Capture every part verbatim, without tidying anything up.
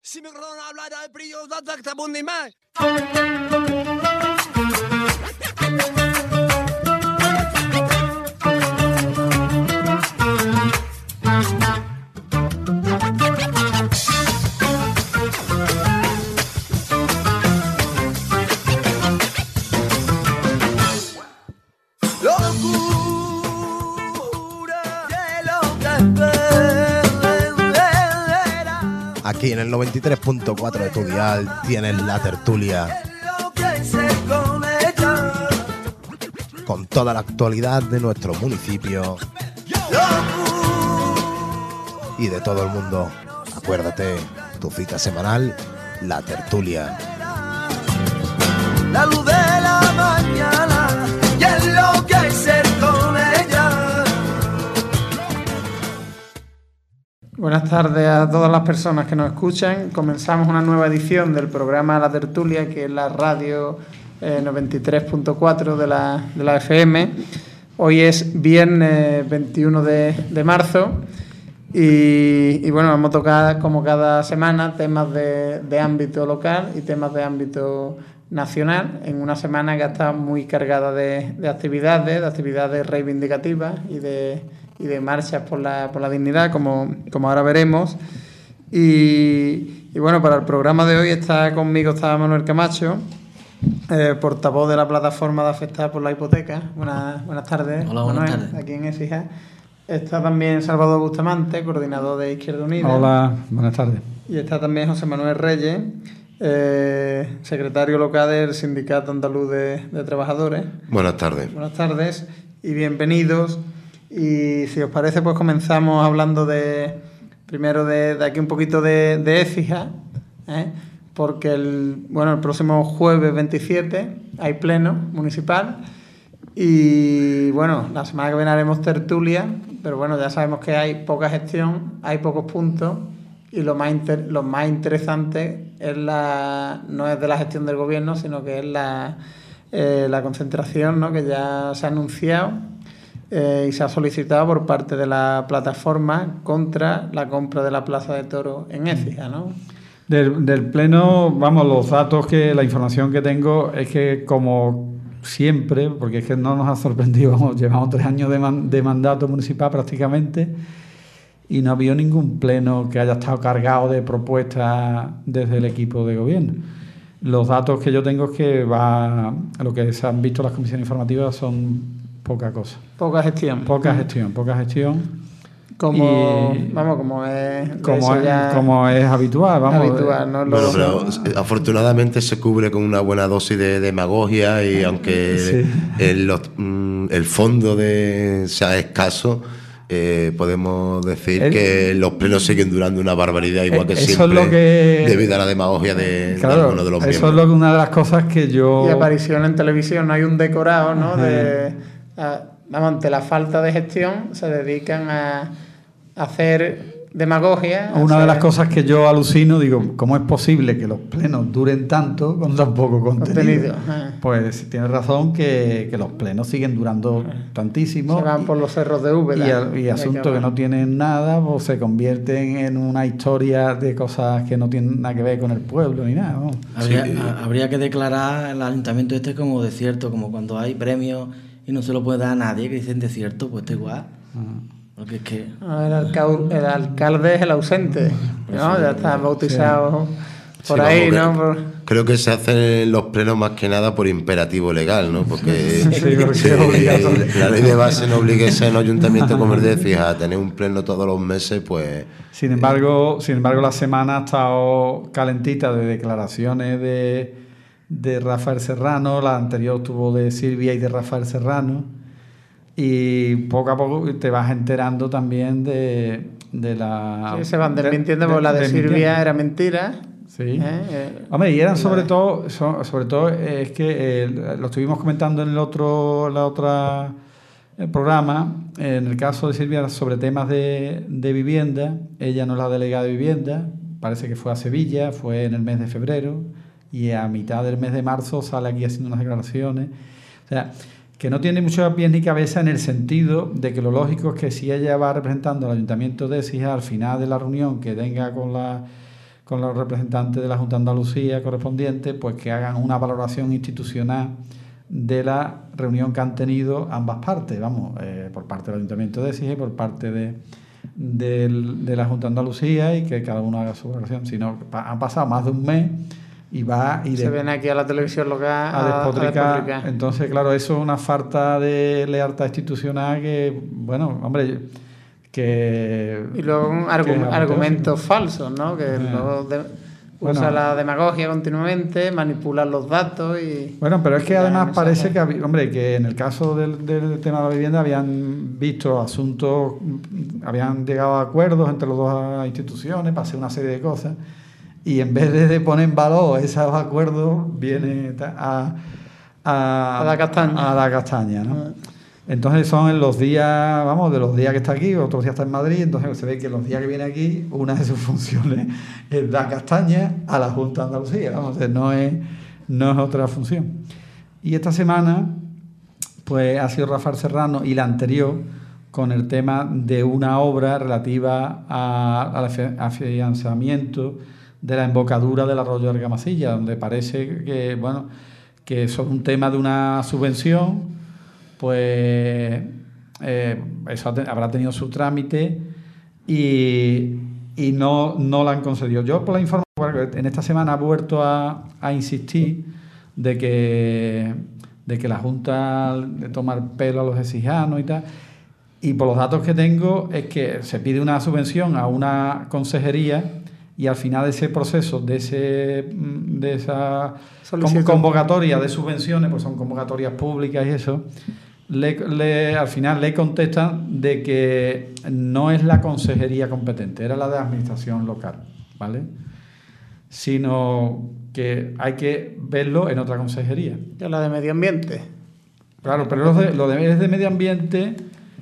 Si mi corona hablara de brillo, da da bundi mai. Aquí en el noventa y tres punto cuatro de tu dial tienes La Tertulia, con toda la actualidad de nuestro municipio y de todo el mundo. Acuérdate, tu cita semanal, La Tertulia. La luz de la mañana y enloquecer con ella. Buenas tardes a todas las personas que nos escuchan. Comenzamos una nueva edición del programa La Tertulia, que es la radio eh, noventa y tres punto cuatro de la, de la F M. Hoy es viernes veintiuno de, de marzo y, y bueno, vamos a tocar como cada semana temas de, de ámbito local y temas de ámbito nacional, en una semana que ha estado muy cargada de, de actividades, de actividades reivindicativas y de... y de marchas por la, por la dignidad, como, como ahora veremos. Y, y bueno, para el programa de hoy está conmigo está Manuel Camacho, eh, portavoz de la plataforma de afectados por la hipoteca. Buenas, buenas tardes. Hola, buenas Manuel, tardes. aquí en Écija. Está también Salvador Bustamante, coordinador de Izquierda Unida. Hola, buenas tardes. Y está también José Manuel Reyes, eh, secretario local del Sindicato Andaluz de, de Trabajadores. Buenas tardes. Buenas tardes y bienvenidos. Y si os parece, pues comenzamos hablando de primero de, de aquí un poquito de, de Écija, ¿eh? Porque el, bueno, el próximo jueves veintisiete hay pleno municipal y bueno, la semana que viene haremos tertulia, pero bueno, ya sabemos que hay poca gestión, hay pocos puntos y lo más inter, lo más interesante es la no es de la gestión del gobierno, sino que es la, eh, la concentración, ¿no? Que ya se ha anunciado. Eh, y se ha solicitado por parte de la plataforma contra la compra de la Plaza de Toros en Écija, ¿no? Del, del pleno, vamos, los datos, que la información que tengo es que, como siempre, porque es que no nos ha sorprendido, vamos, llevamos tres años de, man, de mandato municipal prácticamente y no ha habido ningún pleno que haya estado cargado de propuestas desde el equipo de gobierno. Los datos que yo tengo es que va, lo que se han visto en las comisiones informativas son poca cosa. Poca gestión. Poca gestión, poca gestión. Como, y, vamos, como es... Como es, como es habitual, vamos. Habitual, ¿no? Bueno, pero afortunadamente se cubre con una buena dosis de demagogia y aunque sí. el, los, el fondo de sea escaso, eh, podemos decir el, que los plenos siguen durando una barbaridad, igual que eso siempre, es lo que, debido a la demagogia de, claro, de algunos de los eso miembros. Es lo que una de las cosas que yo... Y aparición en televisión, no hay un decorado, ¿no? De, a, vamos, ante la falta de gestión se dedican a hacer demagogia. Una hacer... de las cosas que yo alucino, digo, ¿cómo es posible que los plenos duren tanto con tan poco contenido? contenido. Pues tienes razón que, que los plenos siguen durando tantísimo. Se van y, por los cerros de Úbeda. Y, y asuntos que no tienen nada, pues se convierten en una historia de cosas que no tienen nada que ver con el pueblo ni nada, ¿no? Habría, Sí. a, habría que declarar el ayuntamiento este como desierto, como cuando hay premios y no se lo puede dar a nadie, que dicen desierto, pues está igual. Uh-huh. Porque es que... El, alca- el alcalde es el ausente, ¿no? Ya está bautizado sí. por sí, ahí, vamos, ¿no? Por... Creo que se hacen los plenos más que nada por imperativo legal, ¿no? Porque, sí, porque sí, la ley de base no obliga a ese ayuntamiento como el de Écija a tener un pleno todos los meses, pues... Sin embargo, sin embargo la semana ha estado calentita de declaraciones de, de Rafael Serrano, la anterior tuvo de Silvia y de Rafael Serrano, y poco a poco te vas enterando también de, de la... Sí, se van desmintiendo, porque la de, de Silvia era mentira. Sí. ¿Eh? Eh, Hombre, y eran sobre todo, sobre todo es que eh, lo estuvimos comentando en el otro, la otra el programa, en el caso de Silvia, sobre temas de, de vivienda. Ella no es la delegada de vivienda, parece que fue a Sevilla, fue en el mes de febrero, y a mitad del mes de marzo sale aquí haciendo unas declaraciones. O sea, que no tiene mucho pies ni cabeza, en el sentido de que lo lógico es que si ella va representando al ayuntamiento de Écija, al final de la reunión que tenga con la con los representantes de la Junta de Andalucía correspondiente, pues que hagan una valoración institucional de la reunión que han tenido ambas partes, vamos, eh, por parte del Ayuntamiento de Écija y por parte de, de, de la Junta de Andalucía, y que cada uno haga su valoración. Si no, pa, han pasado más de un mes y va y se de, ven aquí a la televisión local a, a, despotricar. a despotricar. Entonces, claro, eso es una falta de lealtad institucional que, bueno, hombre, que... Y luego un argu argumentos falsos, ¿no? Que eh. luego de, bueno, usa la demagogia continuamente, manipular los datos y... Bueno, pero es que además parece que, hombre, que en el caso del, del tema de la vivienda habían visto asuntos, habían llegado a acuerdos entre las dos instituciones para hacer una serie de cosas, y en vez de poner en valor esos acuerdos, viene a, a, a la castaña. A la castaña, ¿no? Ah. Entonces son en los días, vamos, de los días que está aquí, otros días está en Madrid, entonces se ve que los días que viene aquí, una de sus funciones es dar castaña a la Junta de Andalucía, vamos, no es, no es otra función. Y esta semana, pues ha sido Rafael Serrano, y la anterior, con el tema de una obra relativa al afianzamiento de la embocadura del arroyo de Argamasilla, donde parece que, bueno, que eso es un tema de una subvención. Pues eh, eso habrá tenido su trámite y, y no, no la han concedido. Yo, por la información, en esta semana he vuelto a, a insistir de que, de que la Junta le toma el pelo a los exijanos y tal, y por los datos que tengo es que se pide una subvención a una consejería, y al final de ese proceso, de ese de esa convocatoria de subvenciones, pues son convocatorias públicas y eso, le, le, al final le contestan de que no es la consejería competente, era la de administración local, ¿vale? Sino que hay que verlo en otra consejería. ¿Y la de medio ambiente? Claro, pero lo de, lo de, de medio ambiente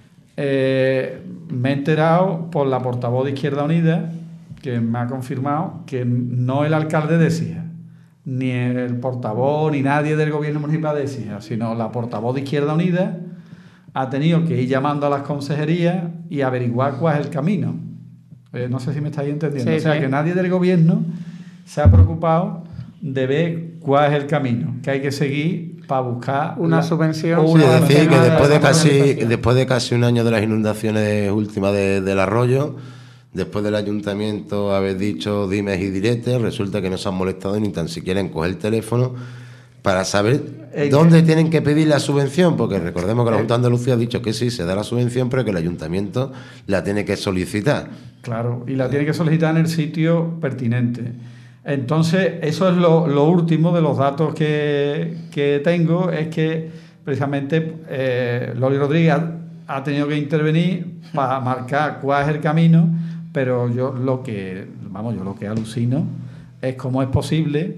eh, me he enterado por la portavoz de Izquierda Unida, que me ha confirmado que no el alcalde de Écija, ni el portavoz, ni nadie del gobierno municipal de Écija, sino la portavoz de Izquierda Unida ha tenido que ir llamando a las consejerías y averiguar cuál es el camino. Eh, no sé si me estáis entendiendo. Sí, o sea, sí. Que nadie del gobierno se ha preocupado de ver cuál es el camino que hay que seguir para buscar una la, subvención. Sí, es decir, que después de, casi, después de casi un año de las inundaciones últimas de, del arroyo, después del ayuntamiento haber dicho dimes y diretes, resulta que no se han molestado ni tan siquiera en coger el teléfono para saber eh, dónde eh, tienen que pedir la subvención, porque recordemos que la Junta de Andalucía ha dicho que sí, se da la subvención, pero que el ayuntamiento la tiene que solicitar. Claro, y la tiene que solicitar en el sitio pertinente. Entonces, eso es lo, lo último de los datos que, que tengo, es que precisamente eh, Loli Rodríguez ha, ha tenido que intervenir para marcar cuál es el camino. Pero yo lo que, vamos, yo lo que alucino es cómo es posible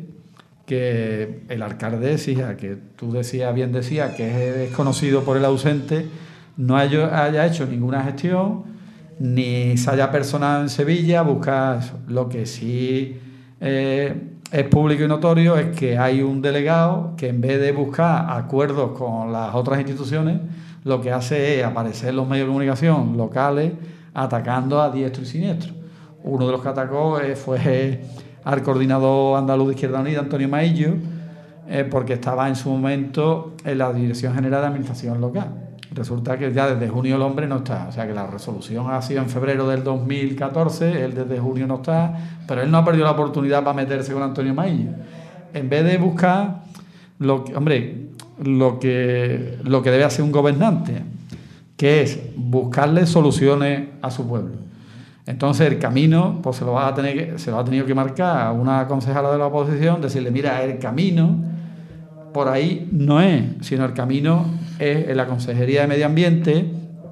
que el alcalde de Écija, que tú decías, bien decías, que es desconocido por el ausente, no haya, haya hecho ninguna gestión, ni se haya personado en Sevilla a buscar eso. Lo que sí eh, es público y notorio es que hay un delegado que, en vez de buscar acuerdos con las otras instituciones, lo que hace es aparecer en los medios de comunicación locales atacando a diestro y siniestro. Uno de los que atacó eh, fue al coordinador andaluz de Izquierda Unida, Antonio Maillo, eh, porque estaba en su momento en la Dirección General de Administración Local. Resulta que ya desde junio el hombre no está, o sea que la resolución ha sido en febrero del dos mil catorce, él desde junio no está, pero él no ha perdido la oportunidad para meterse con Antonio Maillo. En vez de buscar lo que, hombre, lo que, lo que debe hacer un gobernante, que es buscarle soluciones a su pueblo. Entonces el camino, pues se lo va a tener que, se lo ha tenido que marcar a una concejala de la oposición, decirle, mira, el camino por ahí no es, sino el camino es en la Consejería de Medio Ambiente,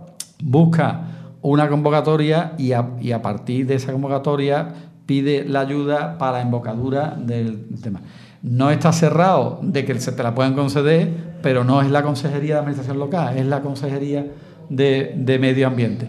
busca una convocatoria y a, y a partir de esa convocatoria pide la ayuda para la embocadura del tema. No está cerrado de que se te la puedan conceder, pero no es la Consejería de Administración Local, es la Consejería de, de Medio Ambiente.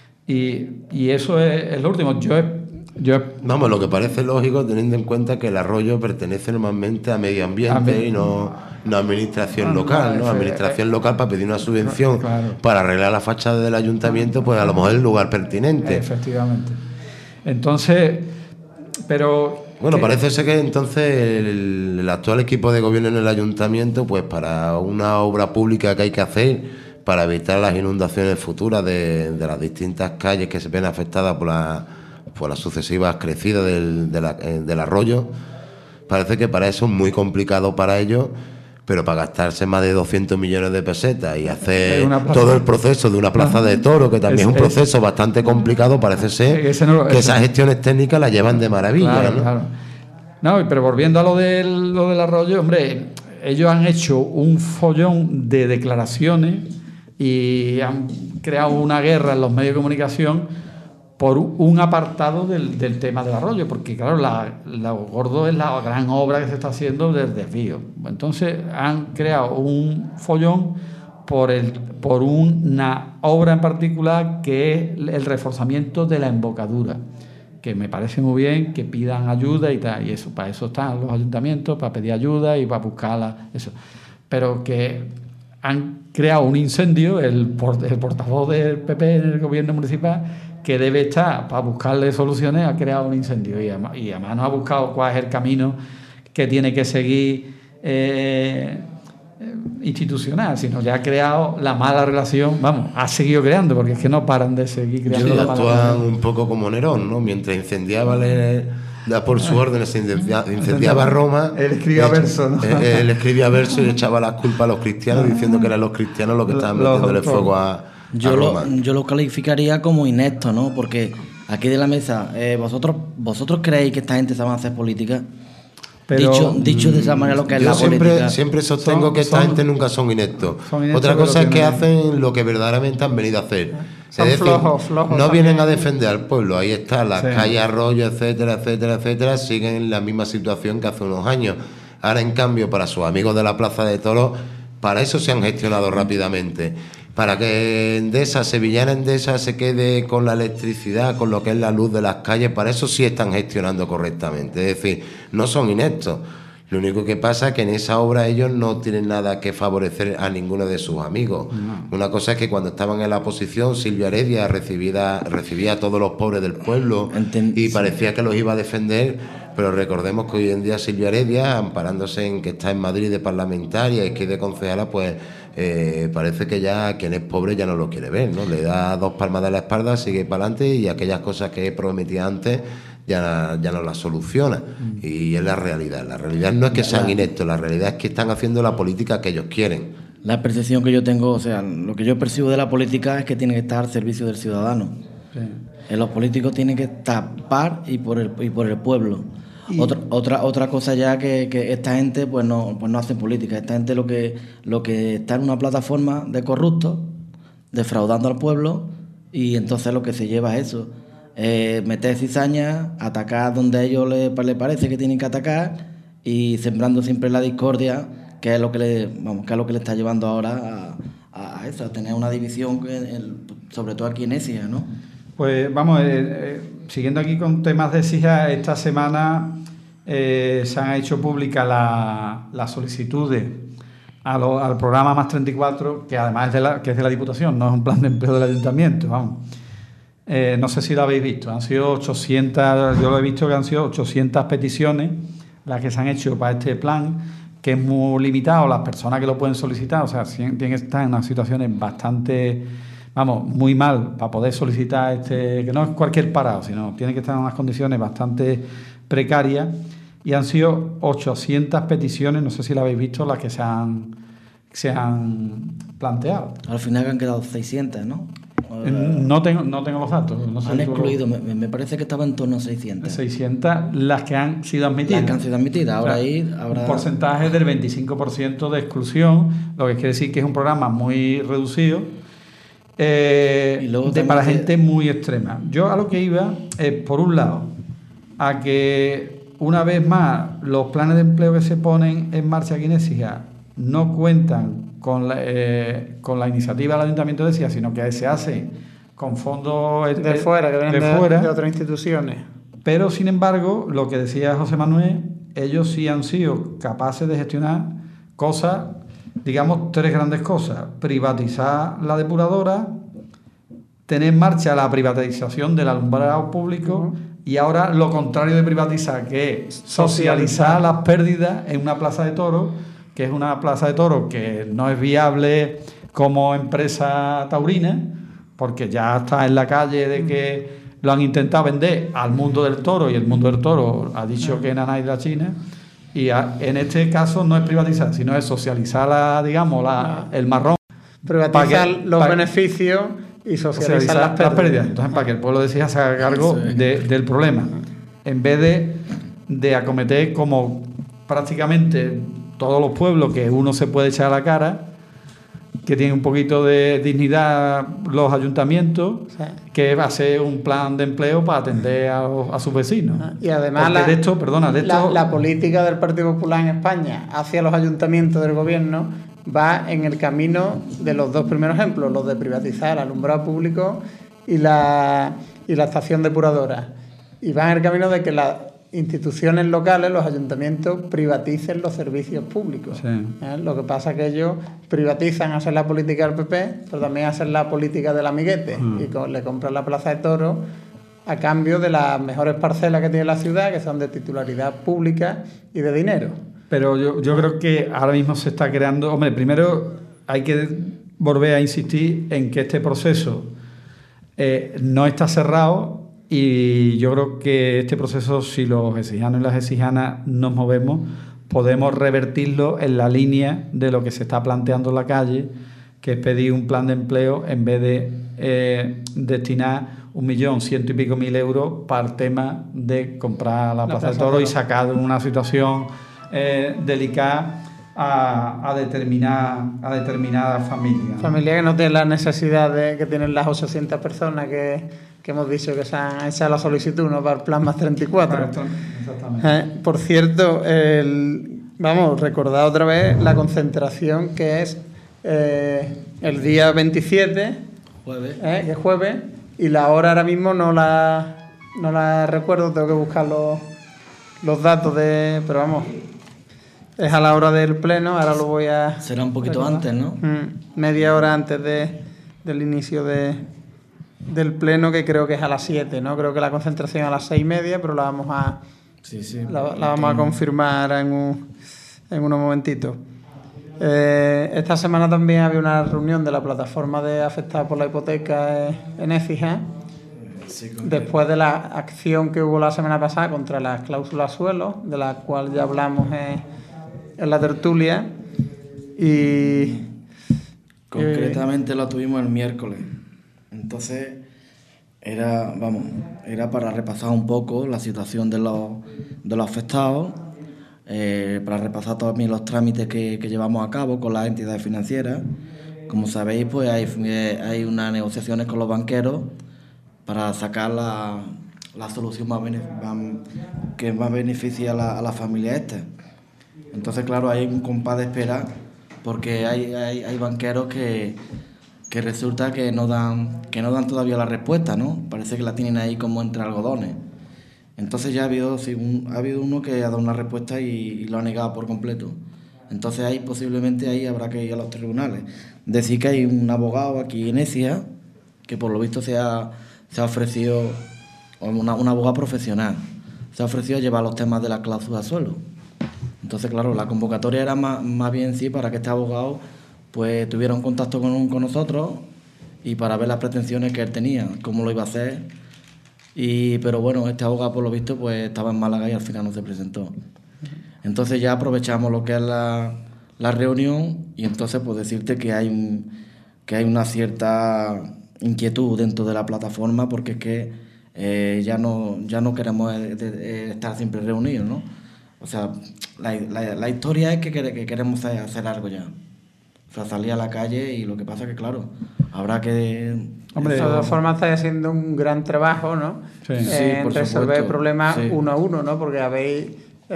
Y, y eso es, es lo último. Yo, yo Vamos, lo que parece lógico teniendo en cuenta que el arroyo pertenece normalmente a Medio Ambiente a y no, no a Administración no, Local, ¿no? ¿no? Administración eh, local para pedir una subvención claro. para arreglar la fachada del ayuntamiento, pues a lo mejor es el lugar pertinente. Efectivamente. Entonces, pero... Bueno, ¿qué? parece ser que entonces el, el actual equipo de gobierno en el ayuntamiento, pues para una obra pública que hay que hacer para evitar las inundaciones futuras de, de las distintas calles que se ven afectadas por, la, por las sucesivas crecidas del, de la, del arroyo, parece que para eso es muy complicado para ellos, pero para gastarse más de doscientos millones de pesetas y hacer todo el proceso de una plaza de toros, que también es, es un proceso es, bastante complicado, parece ser ese no, que esas gestiones técnicas las llevan de maravilla. Claro, ¿no? Claro. No, pero volviendo a lo del, lo del arroyo, hombre, ellos han hecho un follón de declaraciones y han creado una guerra en los medios de comunicación por un apartado del, del tema del arroyo, porque claro, la, la gordo es la gran obra que se está haciendo del desvío. Entonces han creado un follón por, el, por una obra en particular que es el reforzamiento de la embocadura, que me parece muy bien que pidan ayuda y tal, y eso, para eso están los ayuntamientos, para pedir ayuda y para buscarla, eso. Pero que han creado un incendio, el, port, el portavoz del P P en el gobierno municipal, que debe estar para buscarle soluciones, ha creado un incendio y además, y además no ha buscado cuál es el camino que tiene que seguir eh, institucional, sino ya ha creado la mala relación, vamos, ha seguido creando, porque es que no paran de seguir creando. Ellos actúan un poco como Nerón, ¿no? Mientras incendiaba le, la, por su orden se incendiaba, incendiaba Roma, él escribía verso, ¿no? Él, él escribía verso y le echaba las culpas a los cristianos, diciendo que eran los cristianos los que estaban metiéndole fuego a Yo lo, yo lo calificaría como inepto, ¿no? Porque aquí de la mesa, eh, vosotros vosotros creéis que esta gente sabe hacer política. Pero, dicho, dicho de esa manera lo que es yo la siempre, política. siempre sostengo son, que esta son, gente nunca son ineptos. Son ineptos. Otra cosa es que no hacen lo que verdaderamente han venido a hacer. Son es decir, flojos, flojos no también. vienen a defender al pueblo. Ahí está, las sí. calles, arroyos, etcétera, etcétera, etcétera, siguen en la misma situación que hace unos años. Ahora, en cambio, para sus amigos de la Plaza de Toros, para eso se han gestionado rápidamente. Para que Endesa, Sevillana Endesa, se quede con la electricidad, con lo que es la luz de las calles, para eso sí están gestionando correctamente. Es decir, no son ineptos. Lo único que pasa es que en esa obra ellos no tienen nada que favorecer a ninguno de sus amigos. No. Una cosa es que cuando estaban en la oposición, Silvia Heredia recibía, recibía a todos los pobres del pueblo Enten- y parecía que los iba a defender, pero recordemos que hoy en día Silvia Heredia, amparándose en que está en Madrid de parlamentaria y que es de concejala, pues eh, parece que ya quien es pobre ya no lo quiere ver, ¿no? Le da dos palmas de la espalda, sigue para adelante y aquellas cosas que prometía antes ya, ya no las soluciona. Mm. Y es la realidad. La realidad no es que sean ineptos, la realidad es que están haciendo la política que ellos quieren. La percepción que yo tengo, o sea, lo que yo percibo de la política es que tiene que estar al servicio del ciudadano. Sí. Eh, los políticos tienen que tapar y por el, y por el pueblo. Y otra, otra otra cosa ya que, que esta gente pues no pues no hace política. Esta gente lo que lo que está en una plataforma de corruptos, defraudando al pueblo, y entonces lo que se lleva es eso. Eh, meter cizaña, atacar donde a ellos les le parece que tienen que atacar y sembrando siempre la discordia, que es lo que le vamos que es lo que le está llevando ahora a, a eso, a tener una división que el, sobre todo aquí en Écija, ¿no? Pues vamos, eh, eh, siguiendo aquí con temas de Écija, esta semana eh, se han hecho públicas las la solicitudes a lo, al programa Más treinta y cuatro, que además es de la, que es de la Diputación, no es un plan de empleo del Ayuntamiento, vamos. Eh, no sé si lo habéis visto, han sido ochocientas, yo lo he visto que han sido ochocientas peticiones las que se han hecho para este plan, que es muy limitado las personas que lo pueden solicitar, o sea, tienen que estar en unas situaciones bastante, vamos, muy mal para poder solicitar este, que no es cualquier parado, sino tiene que estar en unas condiciones bastante precarias, y han sido ochocientas peticiones, no sé si lo habéis visto, las que se han, se han planteado. Al final han quedado seiscientas, ¿no? No tengo, no tengo los datos. No sé han excluido, me, me parece que estaba en torno a seiscientas. seiscientas las que han sido admitidas. Las que han sido admitidas, ahora o sea, ahí habrá... un porcentaje del veinticinco por ciento de exclusión, lo que quiere decir que es un programa muy reducido eh, y luego de, para que... gente muy extrema. Yo a lo que iba es, por un lado, a que una vez más los planes de empleo que se ponen en marcha aquí en Écija no cuentan con la, eh, con la iniciativa del Ayuntamiento de Écija, sino que se hace con fondos de eh, fuera, que vienen de, de, fuera, de otras instituciones. Pero, sin embargo, lo que decía José Manuel, ellos sí han sido capaces de gestionar cosas, digamos, tres grandes cosas. Privatizar la depuradora, tener en marcha la privatización del alumbrado público, uh-huh. y ahora lo contrario de privatizar, que es socializar las pérdidas en una plaza de toros, que es una plaza de toros que no es viable como empresa taurina, porque ya está en la calle de que lo han intentado vender al mundo del toro y el mundo del toro ha dicho que nada es la China. Y a, en este caso no es privatizar, sino es socializar, la, digamos, la, el marrón. Privatizar que, los para, beneficios y socializar, socializar las, pérdidas. las pérdidas. Entonces, para que el pueblo decida se haga cargo de, del problema, en vez de, de acometer como prácticamente todos los pueblos que uno se puede echar a la cara, que tiene un poquito de dignidad los ayuntamientos, sí. que va a ser un plan de empleo para atender a, a sus vecinos. Y además la, de esto, perdona, de esto, la, la política del Partido Popular en España hacia los ayuntamientos del gobierno va en el camino de los dos primeros ejemplos, los de privatizar el alumbrado público y la, y la estación depuradora. Y va en el camino de que las instituciones locales, los ayuntamientos, privaticen los servicios públicos. Sí. ¿Eh? Lo que pasa es que ellos privatizan, hacen la política del P P, pero también hacen la política del amiguete. Mm. Y con, le compran la plaza de toros a cambio de las mejores parcelas que tiene la ciudad, que son de titularidad pública y de dinero. Pero yo, yo creo que ahora mismo se está creando... Hombre, primero hay que volver a insistir en que este proceso eh, no está cerrado, y yo creo que este proceso, si los exijanos y las exijanas nos movemos, podemos revertirlo en la línea de lo que se está planteando en la calle, que es pedir un plan de empleo en vez de eh, destinar un millón, ciento y pico mil euros para el tema de comprar la, la plaza de toros y sacar de una situación eh, delicada a, a, determinar, a determinadas familias. Familias que no tienen la necesidad de, que tienen las ochocientas personas que... que hemos dicho que se han hecho la solicitud, ¿no?, para el plan más treinta y cuatro. Exactamente. Eh, por cierto, el, vamos, recordar otra vez la concentración que es eh, el día veintisiete, jueves, eh, que es jueves, y la hora ahora mismo no la, no la recuerdo, tengo que buscar los, los datos de... Pero vamos, es a la hora del pleno, ahora lo voy a... Será un poquito recordar. Antes, ¿no? Mm, media hora antes de, del inicio de... del pleno, que creo que es a las siete, ¿no? Creo que la concentración es a las seis y media, pero la vamos a sí, sí, la, la vamos a confirmar en un, en unos momentitos. Eh, esta semana también había una reunión de la plataforma de afectados por la hipoteca en Écija, sí, después de la acción que hubo la semana pasada contra las cláusulas suelo, de la cual ya hablamos en, en la tertulia, y concretamente eh, lo tuvimos el miércoles. Entonces era, vamos, era para repasar un poco la situación de los, de los afectados, eh, para repasar también los trámites que, que llevamos a cabo con las entidades financieras. Como sabéis, pues hay, hay unas negociaciones con los banqueros para sacar la, la solución más que más beneficie a la, a la familia esta. Entonces, claro, hay un compás de espera, porque hay, hay, hay banqueros que... que resulta que no dan que no dan todavía la respuesta, ¿no? Parece que la tienen ahí como entre algodones. Entonces ya ha habido, sí, un, ha habido uno que ha dado una respuesta y, y lo ha negado por completo. Entonces ahí posiblemente ahí habrá que ir a los tribunales. Decir que hay un abogado aquí en Écija que por lo visto se ha, se ha ofrecido, una, un abogado profesional, se ha ofrecido a llevar los temas de la cláusula suelo. Entonces, claro, la convocatoria era más, más bien sí para que este abogado pues tuviera un contacto con, con nosotros y para ver las pretensiones que él tenía, cómo lo iba a hacer. Y, pero bueno, este abogado por lo visto pues estaba en Málaga y al final no se presentó. Entonces ya aprovechamos lo que es la, la reunión y entonces pues decirte que hay, un, que hay una cierta inquietud dentro de la plataforma, porque es que eh, ya, no, ya no queremos de, de, de estar siempre reunidos, ¿no? O sea, la, la, la historia es que, que queremos hacer algo ya. O sea, salir a la calle, y lo que pasa es que, claro, habrá que... Hombre, de todas formas estáis haciendo un gran trabajo, ¿no? Sí, eh, sí, en por resolver supuesto. problemas Sí. uno a uno, ¿no? Porque habéis...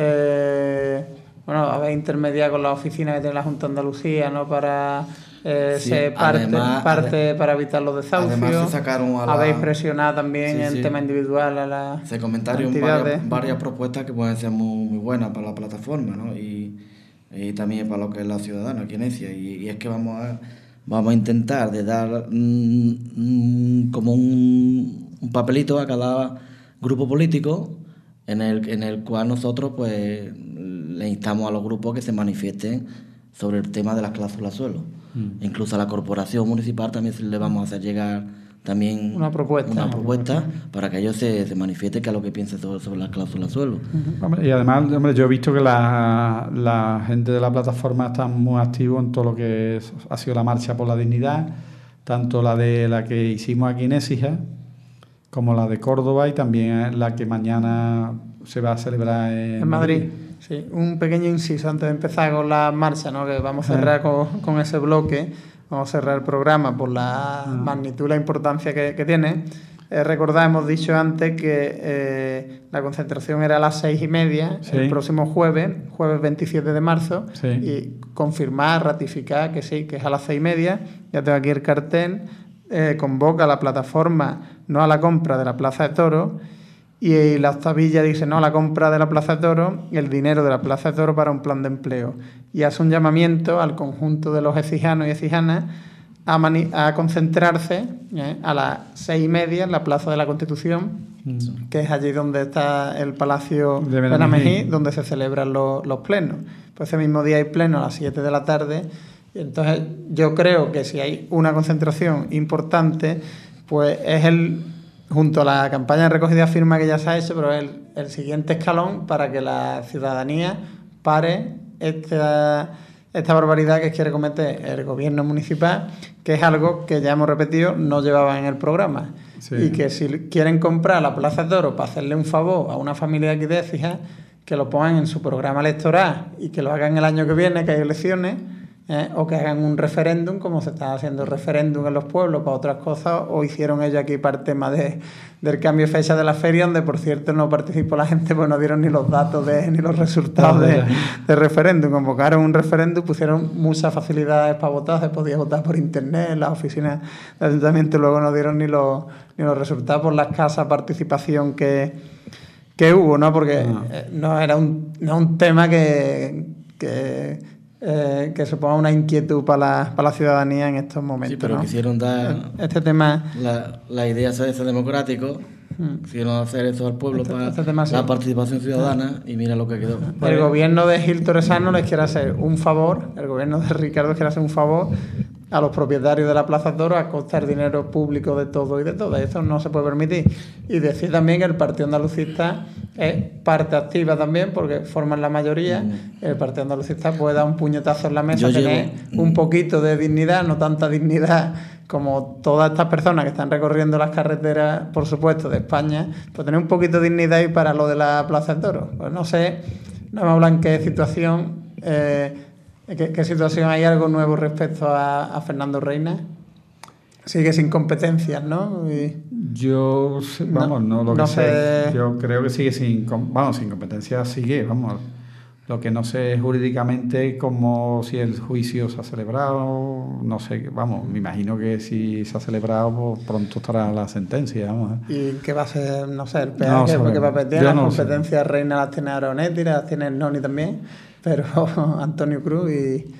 Eh, bueno, habéis intermediado con la oficina que tiene la Junta de Andalucía, ¿no? Para eh, Sí, ser parte, además- parte para evitar los desahucios. Además se sacaron a la- Habéis presionado también Sí, en sí. tema individual a las Se comentaron entidades. varias, varias propuestas que pueden ser muy, muy buenas para la plataforma, ¿no? Y, y también para lo que es la ciudadana aquí en Écija. Y, y es que vamos a, vamos a intentar de dar mm, mm, como un, un papelito a cada, grupo político en el, en el cual nosotros pues le instamos a los grupos que se manifiesten sobre el tema de las cláusulas suelo. Mm. Incluso a la corporación municipal también le vamos a hacer llegar también una propuesta, una propuesta para que ellos se, se manifiesten que es lo que piensen sobre, sobre las cláusulas suelo. Uh-huh. Y además, hombre, yo he visto que la, la gente de la plataforma está muy activo en todo lo que es, ha sido la marcha por la dignidad, tanto la de la que hicimos aquí en Écija como la de Córdoba y también la que mañana se va a celebrar en, en Madrid. Sí, un pequeño inciso antes de empezar con la marcha, ¿no? Que vamos a cerrar con, con ese bloque. Vamos a cerrar el programa por la uh-huh. magnitud y la importancia que, que tiene. Eh, recordad, hemos dicho antes que eh, la concentración era a las seis y media, sí. el próximo jueves, jueves veintisiete de marzo, sí. y confirmar, ratificar que sí, que es a las seis y media. Ya tengo aquí el cartel. Eh, convoca a la plataforma no a la compra de la Plaza de Toros, y la octavilla dice no a la compra de la Plaza de Toros y el dinero de la Plaza de Toros para un plan de empleo. Y hace un llamamiento al conjunto de los ecijanos y ecijanas a, mani- a concentrarse eh, a las seis y media en la Plaza de la Constitución, mm. que es allí donde está el Palacio de Benamejí, donde se celebran los, los plenos. Pues ese mismo día hay pleno a las siete de la tarde. Y entonces yo creo que si hay una concentración importante, pues es el... junto a la campaña de recogida de firmas que ya se ha hecho, pero es el, el siguiente escalón para que la ciudadanía pare esta, esta barbaridad que quiere cometer el gobierno municipal, que es algo que ya hemos repetido, no llevaba en el programa. Sí. Y que si quieren comprar la Plaza de Toros para hacerle un favor a una familia de aquí de Écija, que lo pongan en su programa electoral y que lo hagan el año que viene, que hay elecciones, ¿Eh? o que hagan un referéndum, como se está haciendo referéndum en los pueblos para otras cosas, o hicieron ellos aquí para el tema de, del cambio de fecha de la feria, donde por cierto no participó la gente, pues no dieron ni los datos de, ni los resultados no, de, de referéndum. Convocaron un referéndum, pusieron muchas facilidades para votar, se podía votar por internet, las oficinas de ayuntamiento, luego no dieron ni los, ni los resultados por la escasa participación que, que hubo, ¿no? Porque no, no era un, no un tema que... que Eh, que suponga una inquietud para la, para la ciudadanía en estos momentos. Sí, pero ¿no? quisieron dar este tema la, la idea de ser democrático, hmm. quisieron hacer eso al pueblo este, para este tema, sí. la participación ciudadana, y mira lo que quedó. El vale. gobierno de Gil Torresano les quiere hacer un favor, el gobierno de Ricardo quiere hacer un favor a los propietarios de la Plaza de Toros a costar dinero público de todo y de todo. Eso no se puede permitir. Y decir también que el Partido Andalucista es parte activa también, porque forman la mayoría. Mm. El Partido Andalucista puede dar un puñetazo en la mesa, Yo tener llevo... un poquito de dignidad, no tanta dignidad como todas estas personas que están recorriendo las carreteras, por supuesto, de España, pues tener un poquito de dignidad y para lo de la Plaza de Toros. Pues no sé, no me hablan qué situación... Eh, ¿Qué, ¿Qué situación hay algo nuevo respecto a, a Fernando Reina? Sigue sin competencias, ¿no? Y yo, vamos, no, no lo no que sé. sé. Yo creo que sigue sin, vamos, sin competencias sigue, vamos. Lo que no sé es jurídicamente como si el juicio se ha celebrado, no sé, vamos, me imagino que si se ha celebrado, pues pronto estará la sentencia, vamos. ¿Y qué va a ser, no sé, el peaje? No, porque papel tiene las no competencias Reina, las tiene Aronetti, las tiene el Noni también, pero Antonio Cruz y...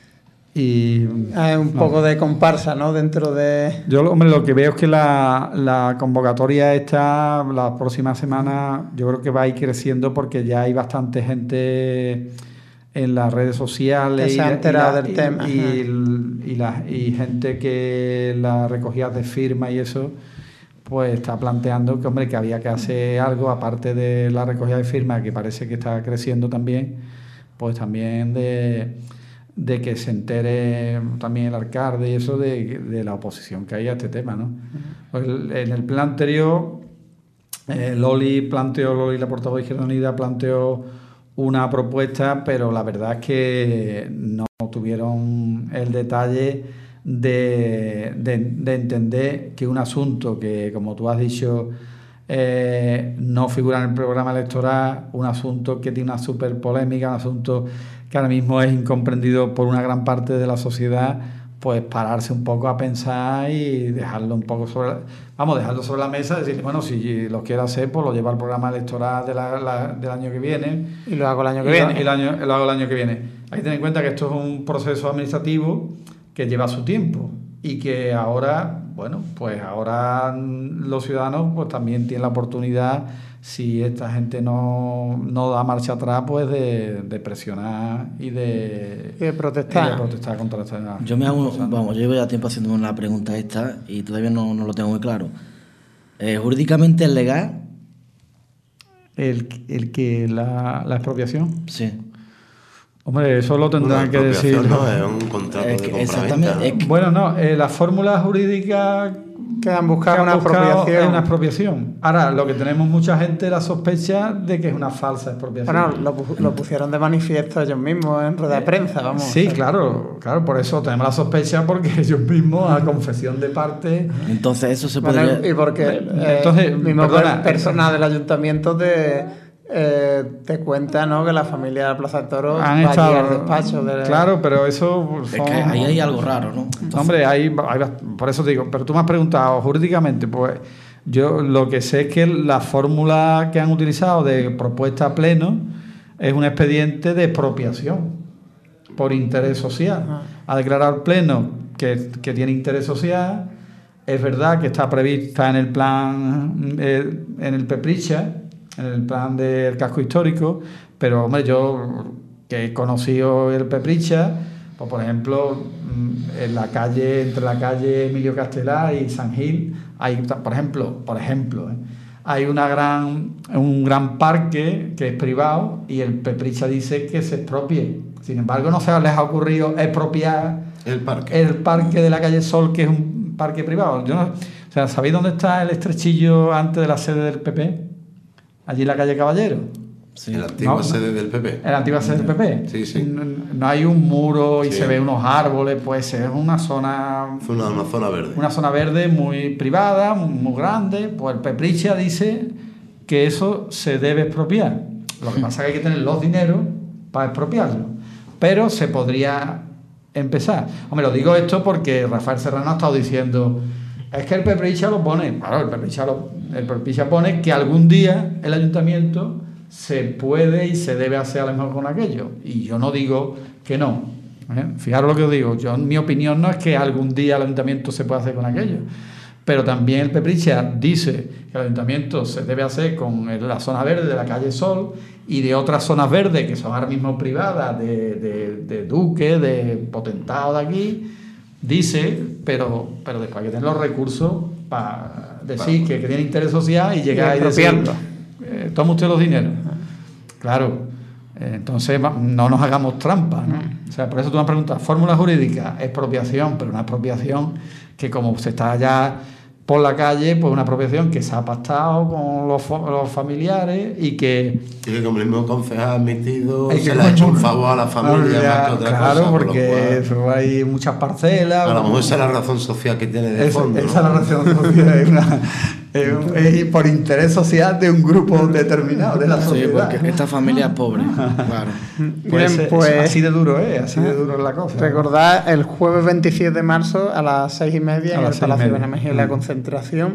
Y hay un poco no. de comparsa, ¿no? Dentro de... Yo, hombre, lo que veo es que la, la convocatoria esta, la próxima semana, yo creo que va a ir creciendo porque ya hay bastante gente en las redes sociales. Que se ha enterado y la, del y, tema. Y, y, y, la, y gente que la recogía de firma y eso, pues está planteando que, hombre, que había que hacer algo, aparte de la recogida de firmas, que parece que está creciendo también, pues también de... de que se entere también el alcalde y eso de, de la oposición que hay a este tema, ¿no? Pues en el plan anterior, eh, Loli planteó, Loli, la portavoz de Izquierda Unida, planteó una propuesta, pero la verdad es que no tuvieron el detalle de, de, de entender que un asunto que, como tú has dicho, eh, no figura en el programa electoral, un asunto que tiene una súper polémica, un asunto que ahora mismo es incomprendido por una gran parte de la sociedad, pues pararse un poco a pensar y dejarlo un poco sobre la, vamos, dejarlo sobre la mesa, decir, bueno, si lo quiero hacer, pues lo llevo al programa electoral de la, la, del año que viene. Y lo hago el año que y viene. Lo, y lo, año, lo hago el año que viene. Hay que tener en cuenta que esto es un proceso administrativo que lleva su tiempo. y que ahora, bueno, pues ahora los ciudadanos pues también tienen la oportunidad, si esta gente no, no da marcha atrás, pues de, de presionar y de, y de protestar. y de protestar contra esta. Yo me hago, vamos, yo llevo ya tiempo haciéndome una pregunta esta y todavía no, no lo tengo muy claro. Eh, ¿Jurídicamente es legal? ¿El, el que la, la expropiación? Sí. Hombre, eso lo tendrán Una que decir. expropiación no es un contrato Es de que compraventa. exactamente, es que- Bueno, no, eh, la fórmula jurídica Que han buscado que han una buscado expropiación. es una expropiación. Ahora, lo que tenemos mucha gente la sospecha de que es una falsa expropiación. Bueno, lo, pu- lo pusieron de manifiesto ellos mismos en rueda de prensa, vamos. Sí, claro, claro, por eso tenemos la sospecha, porque ellos mismos, a confesión de parte. Entonces eso se Bueno, podría... y porque eh, Entonces, mismo perdona. personal del ayuntamiento te, eh, te cuenta, ¿no?, que la familia de Plaza de Toros va Han allí estado. al despacho de... Claro, pero eso. Es son- que ahí hay algo raro, ¿no? Entonces, Hombre, hay, hay bast- por eso te digo, pero tú me has preguntado jurídicamente, pues yo lo que sé es que la fórmula que han utilizado de propuesta a pleno es un expediente de expropiación por interés social. Ajá. Ha declarado el pleno que, que tiene interés social, es verdad que está prevista en el plan, eh, en el PEPRICHA, en el plan del casco histórico, pero hombre, yo que he conocido el PEPRICHA, pues, por ejemplo, en la calle, entre la calle Emilio Castelar y San Gil, hay, por ejemplo, por ejemplo, ¿eh? hay una gran, un gran parque que es privado y el PEPRICHA dice que se expropie. Sin embargo, no se les ha ocurrido expropiar El parque. el parque de la calle Sol, que es un parque privado. Yo no, o sea, ¿sabéis dónde está el estrechillo antes de la sede del P P? Allí en la calle Caballero. sí. En la antigua No, sede del P P. En la antigua sede del P P. Sí, sí. No, no hay un muro y Sí. se ve unos árboles, pues es una zona Fue una, una zona verde. una zona verde muy privada, muy grande. Pues el PEPRICHA dice que eso se debe expropiar. Lo que pasa es que hay que tener los dineros para expropiarlo. Pero se podría empezar. Hombre, lo digo esto porque Rafael Serrano ha estado diciendo, es que el PEPRICHA lo pone, claro, el PEPRICHA, lo, el PEPRICHA pone que algún día el ayuntamiento se puede y se debe hacer a lo mejor con aquello. Y yo no digo que no. ¿eh? Fijaros lo que os digo. Yo, en mi opinión, no es que algún día el ayuntamiento se pueda hacer con aquello. Pero también el PEPRICHA dice que el ayuntamiento se debe hacer con la zona verde de la calle Sol y de otras zonas verdes que son ahora mismo privadas, de, de, de Duque, de Potentado de aquí, dice, pero, pero después hay que tener los recursos para decir que, que tiene interés social y llegar Y y decir, expropiarlo. eh, toma usted los dineros. Claro, eh, entonces va- no nos hagamos trampas, ¿no? O sea, por eso tú me has preguntado, fórmula jurídica, expropiación, pero una expropiación que como usted está ya por la calle, pues una expropiación que se ha pactado con los, fo- los familiares y que... Y que como el mismo concejal ha admitido, hay que se le ha hecho un coño, favor a la familia ya, más que otra claro, cosa. por lo porque cual, eso, hay muchas parcelas. a lo mejor esa es la razón social que tiene de Es- fondo. esa ¿no? es la razón social, es, una- es un- es por interés social de un grupo determinado de la Sí, sociedad. porque esta familia es pobre, claro. Pues, Bien, eh, pues- así de duro es, así de duro es la cosa. Recordad el jueves veintisiete de marzo a las seis y media A en las el seis y Palacio de media. Benamejía la Mm. concentración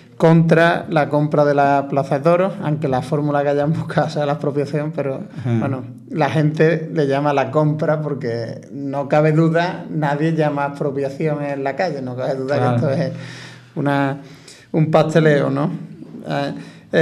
contra la compra de la Plaza de Toros, aunque la fórmula que hayan buscado sea la expropiación, pero Ajá. bueno, la gente le llama la compra porque no cabe duda, nadie llama expropiación en la calle, no cabe duda Claro. que esto es una, un pasteleo, ¿no? Eh,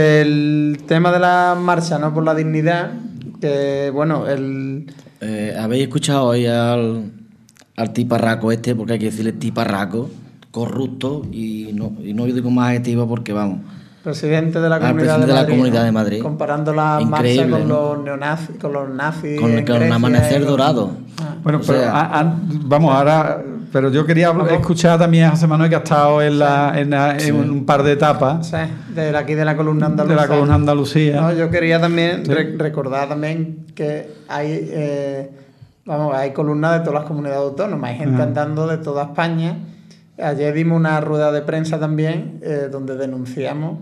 el tema de la marcha, ¿no?, por la dignidad, que bueno, el... Eh, ¿Habéis escuchado hoy al, al tiparraco este? Porque hay que decirle tiparraco, corrupto, y no, y no digo más adjetivo porque vamos. Presidente de la Ah, Comunidad, presidente de, de la Madrid, Comunidad ¿no? de Madrid. Comparando la marcha Increíble, con ¿no? los neonazis, con los nazis. Con, en con un Grecia amanecer y con- dorado. Ah. Bueno, O pero sea- a- a- vamos, ahora, pero yo quería hablar- escuchar también a José Manuel, que ha estado en, la, en, la- en Sí. un par de O etapas sea, de la- aquí de la columna de andaluza. la columna Andalucía. No, yo quería también Sí. re- recordar también que hay, eh, vamos, hay columnas de todas las comunidades autónomas, hay gente Ajá. andando de toda España. Ayer dimos una rueda de prensa también eh, donde denunciamos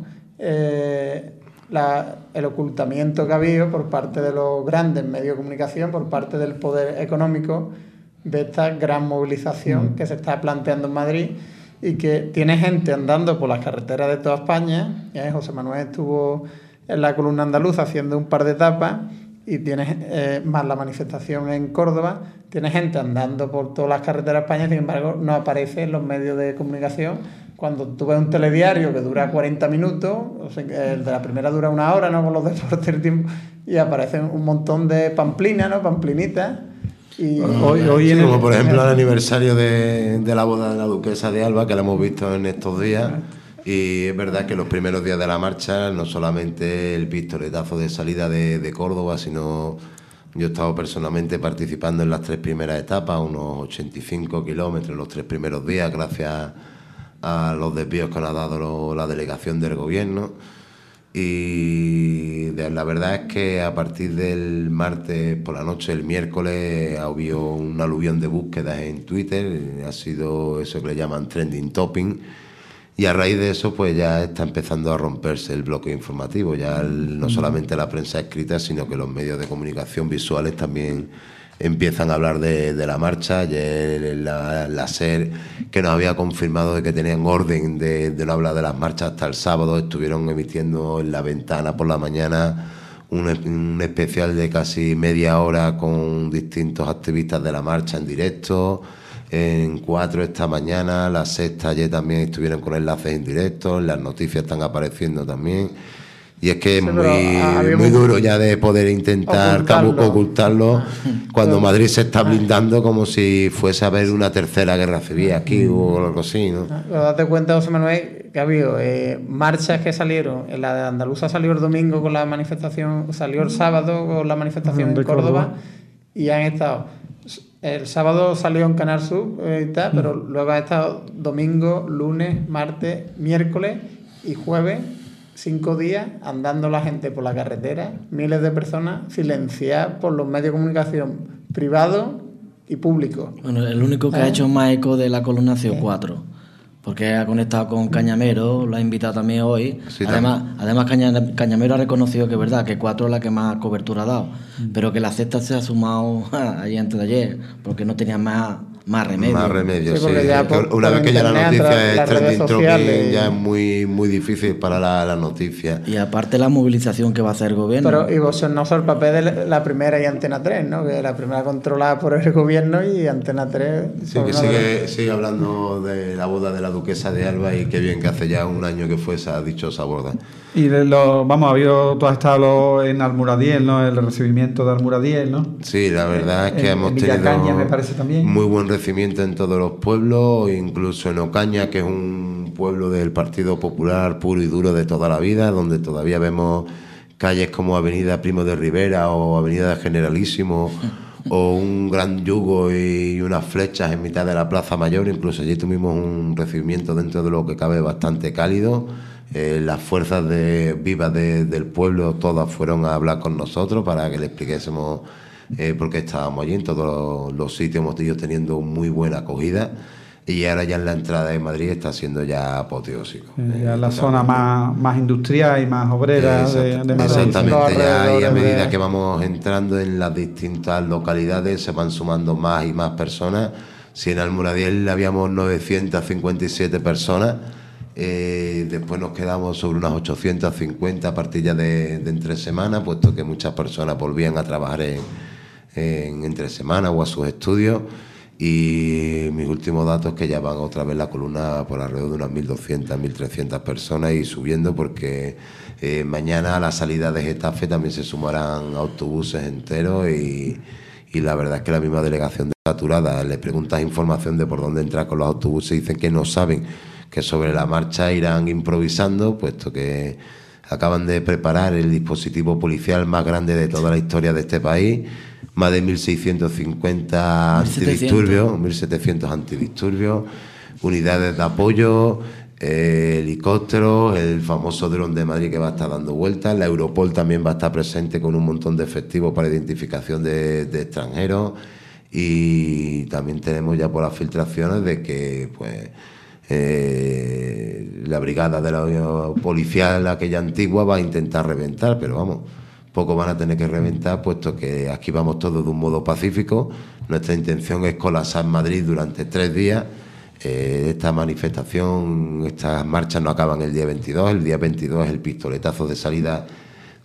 eh, la- el ocultamiento que ha habido por parte de los grandes medios de comunicación, por parte del poder económico, de esta gran movilización Mm. que se está planteando en Madrid y que tiene gente andando por las carreteras de toda España. Eh, José Manuel estuvo en la columna andaluza haciendo un par de etapas y tienes eh, más la manifestación en Córdoba, tienes gente andando por todas las carreteras de España, sin embargo no aparece en los medios de comunicación. Cuando tú ves un telediario que dura cuarenta minutos, o sea, el de la primera dura una hora, ¿no? Con los deportes, el tiempo, y aparecen un montón de pamplinas, ¿no? Pamplinitas. Y hoy, hoy en como el, por ejemplo el aniversario de, de la boda de la duquesa de Alba, que la hemos visto en estos días, y es verdad que los primeros días de la marcha, no solamente el pistoletazo de salida de, de Córdoba, sino yo he estado personalmente participando en las tres primeras etapas, unos ochenta y cinco kilómetros los tres primeros días, gracias a los desvíos que nos ha dado lo, la delegación del gobierno. Y de, la verdad es que a partir del martes por la noche, el miércoles, ha habido un aluvión de búsquedas en Twitter, ha sido eso que le llaman trending topping, y a raíz de eso pues ya está empezando a romperse el bloque informativo, ya el, no solamente la prensa escrita, sino que los medios de comunicación visuales también empiezan a hablar de, de la marcha. Ayer la, la SER, que nos había confirmado de que tenían orden de, de no hablar de las marchas hasta el sábado, estuvieron emitiendo en La Ventana por la mañana un, un especial de casi media hora con distintos activistas de la marcha en directo. En Cuatro esta mañana, La Sexta ayer también estuvieron con enlaces en directo, las noticias están apareciendo también. Y es que es sí, muy, muy duro ya de poder intentar ocultarlo, ocultarlo cuando pero, Madrid se está blindando como si fuese a haber una tercera guerra civil aquí o algo así, ¿no? Pero date cuenta, José Manuel, que ha habido eh, marchas que salieron. En la de Andaluza salió el domingo con la manifestación, salió el sábado con la manifestación en Córdoba, Córdoba y han estado. El sábado salió en Canal Sur eh, y tal, pero mm. luego ha estado domingo, lunes, martes, miércoles y jueves. Cinco días andando la gente por la carretera, miles de personas silenciadas por los medios de comunicación privados y públicos. Bueno, el único que ¿sabes? Ha hecho más eco de la columna ha sido ¿Eh? Cuatro, porque ha conectado con Cañamero, lo ha invitado también hoy. Sí, además, también. además Caña, Cañamero ha reconocido que es verdad que Cuatro es la que más cobertura ha dado, mm. pero que la Sexta se ha sumado ayer antes de ayer, porque no tenía más... Más remedio. Más remedio, sí. sí. Ya por, una vez que ya la noticia es trending topic, ya es muy, muy difícil para la, la noticia. Y aparte la movilización que va a hacer el gobierno. Pero, y vos no el papel de la primera y Antena tres, ¿no? Que la primera controlada por el gobierno y Antena tres... Sí, que sigue, sigue hablando de la boda de la duquesa de Alba y qué bien que hace ya un año que fue esa dichosa boda. Y de lo, vamos, habido, tú has estado en Almuradiel, ¿no? El recibimiento de Almuradiel, ¿no? Sí, la verdad es que en, hemos en tenido Caña, me parece también. Muy buen recibimiento en todos los pueblos, incluso en Ocaña, que es un pueblo del Partido Popular puro y duro de toda la vida, donde todavía vemos calles como Avenida Primo de Rivera o Avenida Generalísimo o un gran yugo y unas flechas en mitad de la Plaza Mayor. Incluso allí tuvimos un recibimiento dentro de lo que cabe bastante cálido. Eh, las fuerzas de, vivas de, del pueblo todas fueron a hablar con nosotros para que le expliquésemos eh, por qué estábamos allí. En todos los, los sitios hemos ido teniendo muy buena acogida y ahora ya en la entrada de Madrid está siendo ya apoteósico. Eh, ya eh, la zona más, más industrial y más obrera eh, de, de Madrid. Exactamente, ya y a medida de... que vamos entrando en las distintas localidades se van sumando más y más personas. Si en Almuradiel habíamos novecientas cincuenta y siete personas, Eh, después nos quedamos sobre unas ochocientas cincuenta a partir ya de, de entre semanas, puesto que muchas personas volvían a trabajar en, en entre semanas o a sus estudios. Y mis últimos datos que ya van otra vez la columna por alrededor de unas mil doscientas, mil trescientas personas y subiendo, porque eh, mañana a la salida de Getafe también se sumarán autobuses enteros y, y la verdad es que la misma delegación saturada. Le preguntas información de por dónde entrar con los autobuses y dicen que no saben, que sobre la marcha irán improvisando, puesto que acaban de preparar el dispositivo policial más grande de toda la historia de este país, más de mil seiscientos cincuenta antidisturbios, mil setecientos antidisturbios, unidades de apoyo, eh, helicópteros, el famoso dron de Madrid que va a estar dando vueltas, la Europol también va a estar presente con un montón de efectivos para identificación de, de extranjeros, y también tenemos ya por las filtraciones de que pues Eh, la brigada de la policial, aquella antigua, va a intentar reventar, pero vamos, poco van a tener que reventar, puesto que aquí vamos todos de un modo pacífico. Nuestra intención es colapsar Madrid durante tres días. Eh, esta manifestación, estas marchas no acaban el día veintidós, el día veintidós es el pistoletazo de salida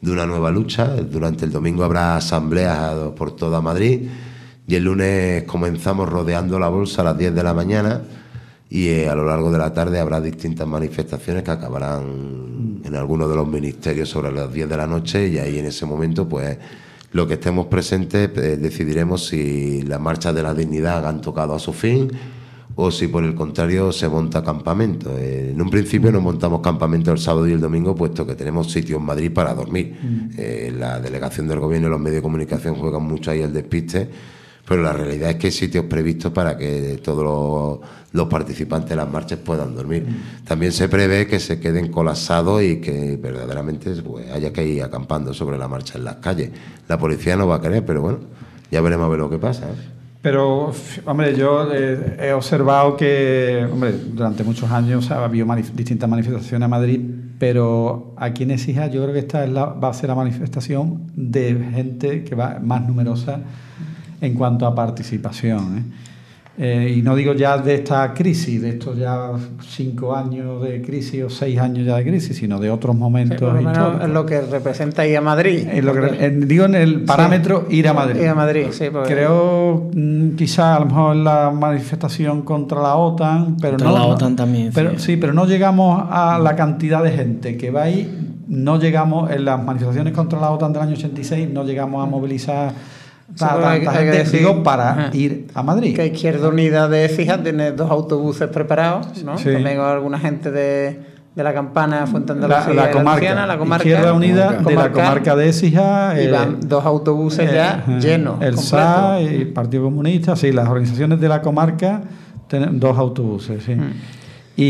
de una nueva lucha. Durante el domingo habrá asambleas por toda Madrid y el lunes comenzamos rodeando la bolsa a las diez de la mañana y eh, a lo largo de la tarde habrá distintas manifestaciones que acabarán en algunos de los ministerios sobre las diez de la noche, y ahí en ese momento pues lo que estemos presentes eh, decidiremos si las marchas de la dignidad han tocado a su fin o si por el contrario se monta campamento. Eh, en un principio no montamos campamento el sábado y el domingo, puesto que tenemos sitio en Madrid para dormir. Eh, la delegación del gobierno y los medios de comunicación juegan mucho ahí el despiste, pero la realidad es que hay sitios previstos para que todos los, los participantes de las marchas puedan dormir. También se prevé que se queden colapsados y que verdaderamente pues, haya que ir acampando sobre la marcha en las calles. La policía no va a querer, pero bueno, ya veremos a ver lo que pasa, ¿eh? Pero, hombre, yo eh, he observado que, hombre, durante muchos años ha habido manif- distintas manifestaciones en Madrid, pero aquí en Écija yo creo que esta es la, va a ser la manifestación de gente que va más numerosa en cuanto a participación, ¿eh? Eh, y no digo ya de esta crisis, de estos ya cinco años de crisis o seis años ya de crisis, sino de otros momentos. Sí, por lo menos es lo que representa ir a Madrid. En lo que, en, digo en el parámetro sí, ir a Madrid. Ir a Madrid, sí. Porque... Creo mm, quizá a lo mejor la manifestación contra la OTAN, pero contra no. la OTAN también. Pero, sí. sí, pero no llegamos a la cantidad de gente que va ahí. No llegamos en las manifestaciones contra la OTAN del año ochenta y seis, no llegamos a movilizar. Sí, tanta hay, hay gente, decir, digo, para ajá, ir a Madrid. Que Izquierda Unida de Écija tiene dos autobuses preparados, ¿no? Sí. También alguna gente de, de la Campana, Fuente Andalucía, la, la, comarca, la, Anciana, la comarca Izquierda Unida comarcal, de la comarca de Écija. Y van eh, dos autobuses eh, ya eh, llenos. El S A y el Partido Comunista, sí, las organizaciones de la comarca tienen dos autobuses, sí. Mm. Y...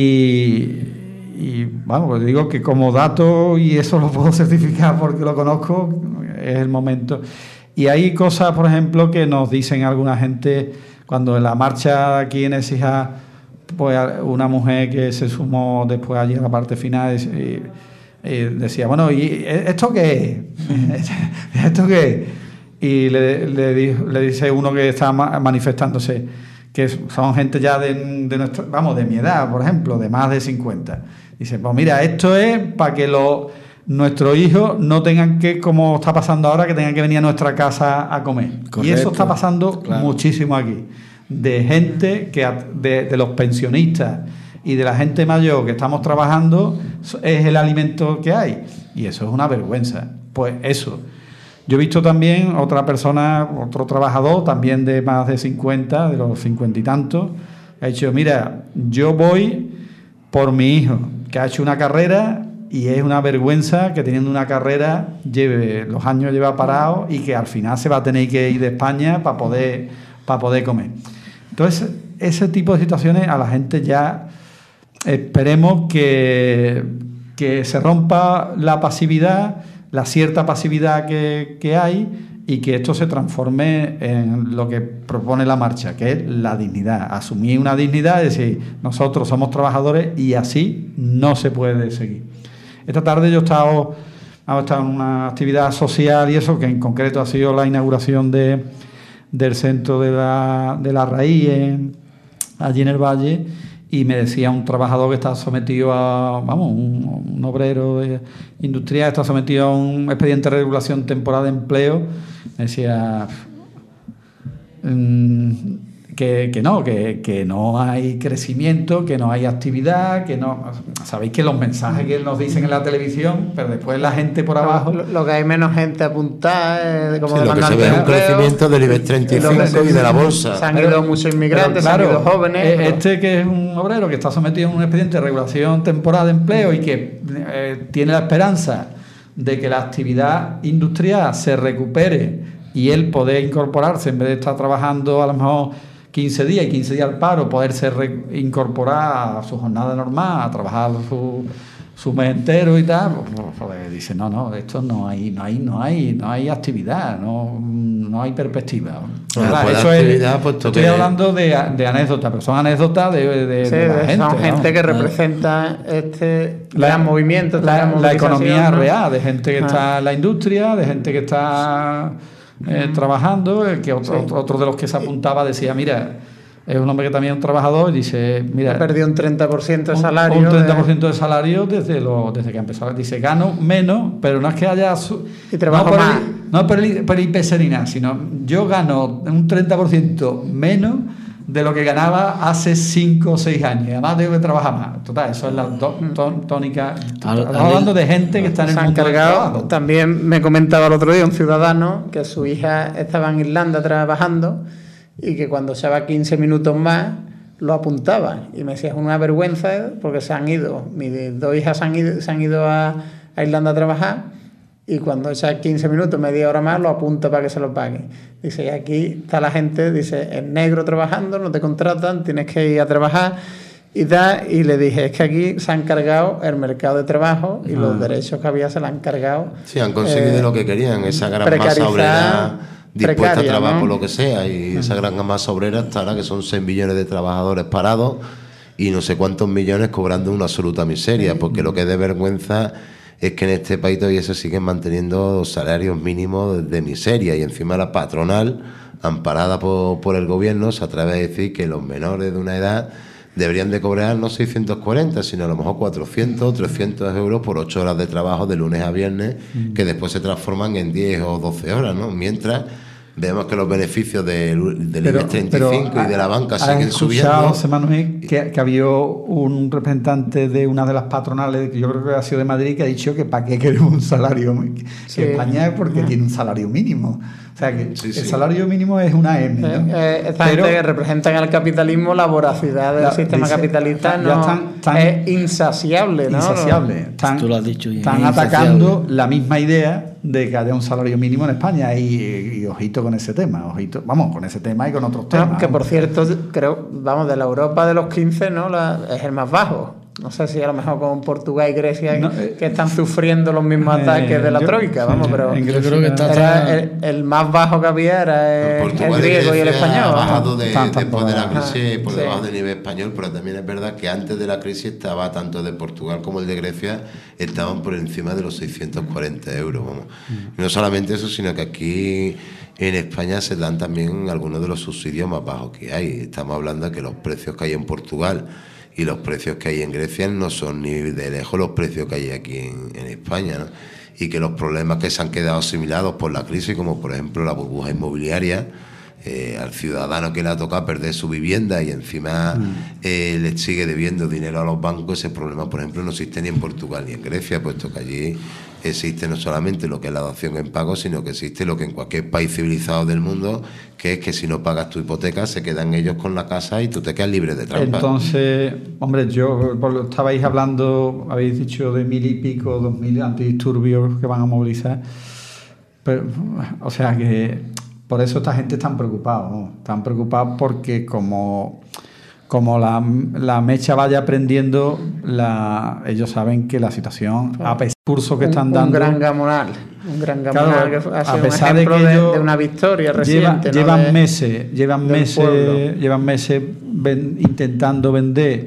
Y bueno, pues digo que como dato, y eso lo puedo certificar porque lo conozco, es el momento. Y hay cosas, por ejemplo, que nos dicen alguna gente, cuando en la marcha aquí en Écija, pues una mujer que se sumó después allí a la parte final, y, y decía, bueno, ¿y esto qué es? ¿Esto qué es? Y le, le, le dice uno que está manifestándose, que son gente ya de, de nuestra, vamos, de mi edad, por ejemplo, de más de cincuenta. Dice, pues mira, esto es para que los nuestros hijos no tengan que, como está pasando ahora, que tengan que venir a nuestra casa a comer. Correcto. Y eso está pasando claro. muchísimo aquí. De gente, que de, de los pensionistas y de la gente mayor que estamos trabajando, es el alimento que hay. Y eso es una vergüenza. Pues eso. Yo he visto también otra persona, otro trabajador, también de más de cincuenta, de los cincuenta y tantos, que ha dicho, mira, yo voy por mi hijo, que ha hecho una carrera, y es una vergüenza que teniendo una carrera lleve los años lleva parado y que al final se va a tener que ir de España para poder, para poder comer. Entonces, ese tipo de situaciones a la gente ya esperemos que, que se rompa la pasividad, la cierta pasividad que, que hay, y que esto se transforme en lo que propone la marcha, que es la dignidad. Asumir una dignidad, es decir, nosotros somos trabajadores y así no se puede seguir. Esta tarde yo he estado, he estado en una actividad social y eso, que en concreto ha sido la inauguración de, del centro de la, de la Raíz en, allí en el Valle, y me decía un trabajador que está sometido a, vamos, un, un obrero de industrial, está sometido a un expediente de regulación temporal de empleo, me decía mmm, que, que no, que, que no hay crecimiento, que no hay actividad, que no... Sabéis que los mensajes que nos dicen en la televisión, pero después la gente por abajo... Lo, lo que hay menos gente apuntada, eh, como sí, lo que se ve es un crecimiento del IBEX treinta y cinco y de la bolsa. Se han ido muchos inmigrantes, claro, se han ido jóvenes... Este pero... que es un obrero que está sometido a un expediente de regulación temporal de empleo y que eh, tiene la esperanza de que la actividad industrial se recupere y él poder incorporarse, en vez de estar trabajando a lo mejor quince días y quince días al paro, poderse incorporar a su jornada normal, a trabajar su, su mes entero y tal, pues dice, no, no, esto no hay, no hay, no hay, no hay actividad, no, no hay perspectiva. Bueno, ¿verdad? pues Eso actividad, es, pues estoy que... hablando de, de anécdotas, pero son anécdotas de, de, sí, de la son gente. Son gente ¿no? que representa este la, gran movimiento, la, la economía ¿no? real, de gente que ah. está en la industria, de gente que está... Eh, trabajando, que otro, sí. otro de los que se apuntaba decía, mira, es un hombre que también es un trabajador y dice, mira... Perdió un treinta por ciento de un, salario. Un treinta por ciento de, de salario desde, lo, desde que empezó. Dice, gano menos, pero no es que haya... Su, y trabajo no por más. El, no por el, por el I P S ni nada, sino yo gano un treinta por ciento menos de lo que ganaba hace cinco o seis años. Además tengo que trabajar más. Total, eso es la to, to, tónica. Estamos hablando de gente que está en el mundo del trabajo. También me comentaba el otro día un ciudadano que su hija estaba en Irlanda trabajando y que cuando se va quince minutos más lo apuntaba. Y me decía, es una vergüenza porque se han ido, mis dos hijas se han ido, se han ido a, a Irlanda a trabajar. Y cuando echa quince minutos, media hora más, lo apunta para que se lo pague. Dice, y aquí está la gente, dice, en negro trabajando, no te contratan, tienes que ir a trabajar y tal. Y le dije, es que aquí se han cargado el mercado de trabajo y ah. los derechos que había se la han cargado. Sí, han conseguido eh, lo que querían, esa gran masa obrera dispuesta a trabajar, ¿no?, por lo que sea. Y uh-huh. esa gran masa obrera estará, que son seis millones de trabajadores parados y no sé cuántos millones cobrando una absoluta miseria, porque uh-huh. lo que es de vergüenza es que en este país todavía se siguen manteniendo salarios mínimos de miseria y encima la patronal, amparada por, por el gobierno, se atreve a decir que los menores de una edad deberían de cobrar no seiscientos cuarenta, sino a lo mejor cuatrocientos, trescientos euros por ocho horas de trabajo de lunes a viernes, mm. que después se transforman en diez o doce horas, ¿no? Mientras vemos que los beneficios del, del pero, I B E X treinta y cinco pero, y de la banca siguen escuchado, subiendo. José Manuel, que, que había un representante de una de las patronales, que yo creo que ha sido de Madrid, que ha dicho que para qué queremos un salario. Sí. Que España es porque uh-huh. tiene un salario mínimo. O sea, que sí, sí. el salario mínimo es una M, ¿no? Eh, esta pero, gente que representan al capitalismo, la voracidad del la, sistema dice, capitalista no están, tan, es insaciable, ¿no? Insaciable. Están, Tú lo has dicho, están atacando la misma idea de que haya un salario mínimo en España y, y ojito con ese tema, ojito, vamos, con ese tema y con otros temas. No, que por cierto, creo, vamos, de la Europa de los quince, ¿no? La, es el más bajo. No sé si a lo mejor con Portugal y Grecia no, eh, que están sufriendo los mismos ataques eh, de la yo, troika, vamos, pero yo creo que está, era el, el más bajo que había era el, el griego y, y el español. Ha bajado de, después de la crisis por debajo sí. del nivel español, pero también es verdad que antes de la crisis estaba tanto de Portugal como el de Grecia estaban por encima de los seiscientos cuarenta euros, vamos. Mm. No solamente eso, sino que aquí en España se dan también algunos de los subsidios más bajos que hay. Estamos hablando de que los precios que hay en Portugal y los precios que hay en Grecia no son ni de lejos los precios que hay aquí en, en España, ¿no? Y que los problemas que se han quedado asimilados por la crisis, como por ejemplo la burbuja inmobiliaria, eh, al ciudadano que le ha tocado perder su vivienda y encima mm. eh, le sigue debiendo dinero a los bancos, ese problema, por ejemplo, no existe ni en Portugal ni en Grecia, puesto que allí existe no solamente lo que es la dación en pago, sino que existe lo que en cualquier país civilizado del mundo, que es que si no pagas tu hipoteca se quedan ellos con la casa y tú te quedas libre de trampa. Entonces, hombre, yo estabais hablando, habéis dicho de mil y pico, dos mil antidisturbios que van a movilizar, pero, o sea que por eso esta gente está preocupada, ¿no? Están preocupados porque como como la, la mecha vaya aprendiendo, la, ellos saben que la situación, a pesar del curso que están un, dando... Un gran gamonal, un gran gamonal claro, que ha sido a pesar un ejemplo de, que de, ellos de una victoria reciente. Lleva, llevan ¿no? de, meses, llevan meses, llevan meses ven, intentando vender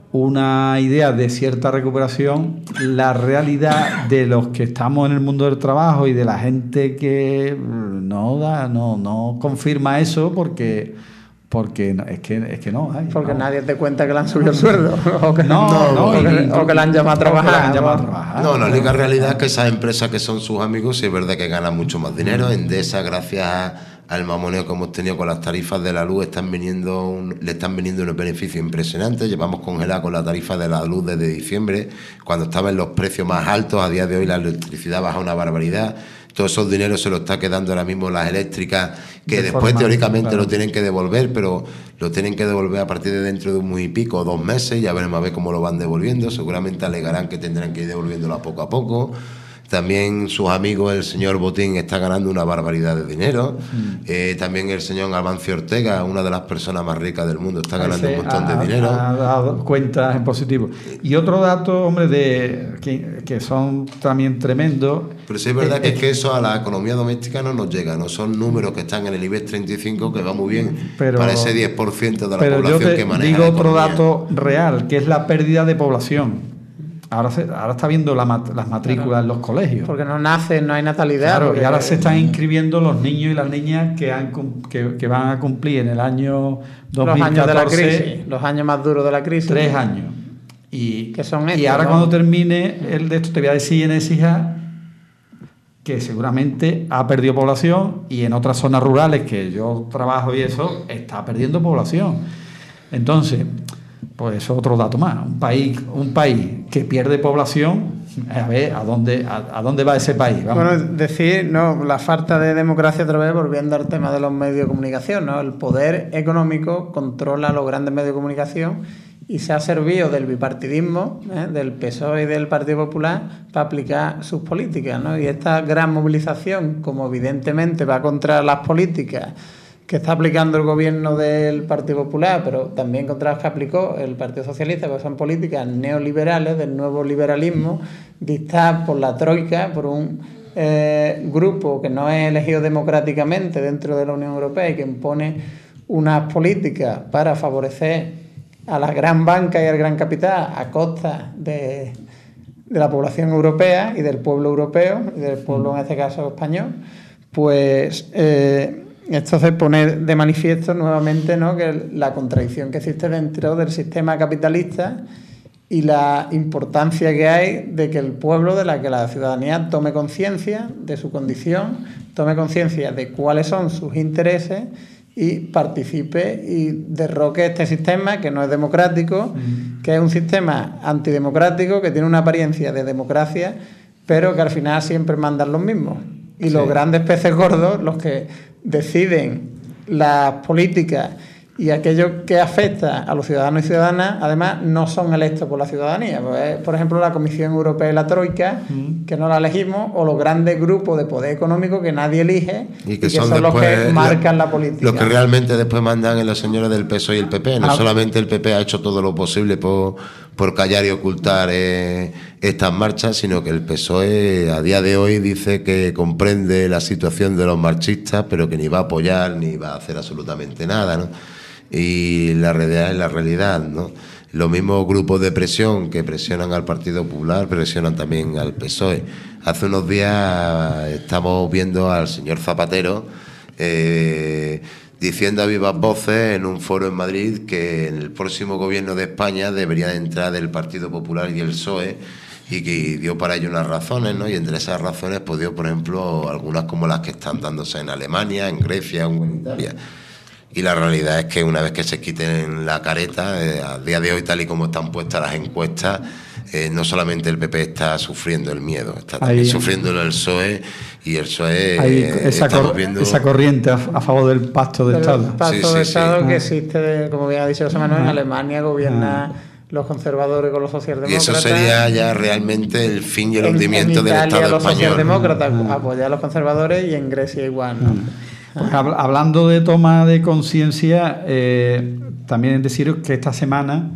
una idea de cierta recuperación. La realidad de los que estamos en el mundo del trabajo y de la gente que no da, no, no confirma eso porque... Porque no, es que es que no hay. Porque no. nadie te cuenta que le han subido el sueldo. O que, no, no, no, o, que, o que le han llamado a trabajar. Llamado a trabajar. No, la única realidad es que esas empresas que son sus amigos, sí es verdad que ganan mucho más dinero. Endesa, gracias al mamoneo que hemos tenido con las tarifas de la luz, están viniendo un, le están viniendo unos beneficios impresionantes. Llevamos congelada con la tarifa de la luz desde diciembre, cuando estaban los precios más altos. A día de hoy la electricidad baja una barbaridad. Todos esos dineros se los está quedando ahora mismo las eléctricas, que de después forma, teóricamente claro. lo tienen que devolver, pero lo tienen que devolver a partir de dentro de un muy y pico, dos meses, ya veremos a ver cómo lo van devolviendo. Seguramente alegarán que tendrán que ir devolviéndolo a poco a poco. También sus amigos, el señor Botín, está ganando una barbaridad de dinero. Mm. Eh, también el señor Amancio Ortega, una de las personas más ricas del mundo, está ganando un montón ha, de dinero. Ha dado cuentas en positivo. Y otro dato, hombre, de que, que son también tremendos. Pero sí es verdad eh, que es que eso a la economía doméstica no nos llega. No son números que están en el I B E X treinta y cinco, que va muy bien pero, para ese diez por ciento de la pero población yo te que maneja digo la otro economía. dato real, que es la pérdida de población. ahora, se, ahora está viendo la mat, las matrículas claro. en los colegios. Porque no nacen, no hay natalidad. Claro, porque... y ahora se están inscribiendo los niños y las niñas que, han, que, que van a cumplir en el año dos mil catorce. Los años de la crisis, los años más duros de la crisis. Tres años. Y, que son estos, y ahora ¿no? cuando termine el de esto te voy a decir en Écija que seguramente ha perdido población y en otras zonas rurales que yo trabajo y eso está perdiendo población. Entonces, pues eso es otro dato más. Un país, un país que pierde población, a ver a dónde, a, a dónde va ese país. Vamos. Bueno, decir, no, la falta de democracia otra vez, volviendo al tema de los medios de comunicación, ¿no? El poder económico controla los grandes medios de comunicación y se ha servido del bipartidismo, ¿eh? del P S O E y del Partido Popular para aplicar sus políticas, ¿no? Y esta gran movilización, como evidentemente va contra las políticas que está aplicando el gobierno del Partido Popular, pero también contra las que aplicó el Partido Socialista, porque son políticas neoliberales, del nuevo liberalismo, dictadas por la Troika, por un eh, grupo que no es elegido democráticamente dentro de la Unión Europea y que impone unas políticas para favorecer a la gran banca y al gran capital a costa de, de la población europea y del pueblo europeo, y del pueblo en este caso español, pues eh, esto se pone de manifiesto nuevamente, ¿no?, que la contradicción que existe dentro del sistema capitalista y la importancia que hay de que el pueblo, de la que la ciudadanía tome conciencia de su condición, tome conciencia de cuáles son sus intereses y participe y derroque este sistema que no es democrático, mm. que es un sistema antidemocrático, que tiene una apariencia de democracia, pero que al final siempre mandan los mismos. Y sí. los grandes peces gordos, los que deciden las políticas y aquello que afecta a los ciudadanos y ciudadanas, además, no son electos por la ciudadanía. Pues, por ejemplo, la Comisión Europea y la Troika, mm. que no la elegimos, o los grandes grupos de poder económico que nadie elige y que, y que son, son los que marcan la, la política. Los que realmente después mandan en los señores del P S O E y el P P. No ah. solamente el P P ha hecho todo lo posible por, por callar y ocultar eh, estas marchas, sino que el P S O E a día de hoy dice que comprende la situación de los marchistas, pero que ni va a apoyar ni va a hacer absolutamente nada, ¿no? Y la realidad es la realidad, ¿no? Los mismos grupos de presión que presionan al Partido Popular presionan también al P S O E. Hace unos días estamos viendo al señor Zapatero eh, diciendo a vivas voces en un foro en Madrid que en el próximo gobierno de España debería entrar el Partido Popular y el P S O E, y que dio para ello unas razones, ¿no? Y entre esas razones pues dio, por ejemplo, algunas como las que están dándose en Alemania, en Grecia o en Italia. Y la realidad es que una vez que se quiten la careta, eh, a día de hoy, tal y como están puestas las encuestas, eh, no solamente el P P está sufriendo el miedo, está también ahí, sufriendo el P S O E, y el P S O E ahí, eh, esa, cor viendo... esa corriente a, a favor del pacto de Estado. El pacto sí, de sí, Estado sí. que existe, como bien ha dicho José Manuel, en Alemania gobierna... Ah. los conservadores con los socialdemócratas. Y eso sería ya realmente el fin y el hundimiento del Estado español. Los socialdemócratas mm. apoyan a los conservadores, y en Grecia igual, ¿no? Mm. Pues hablando de toma de conciencia, eh, también deciros que esta semana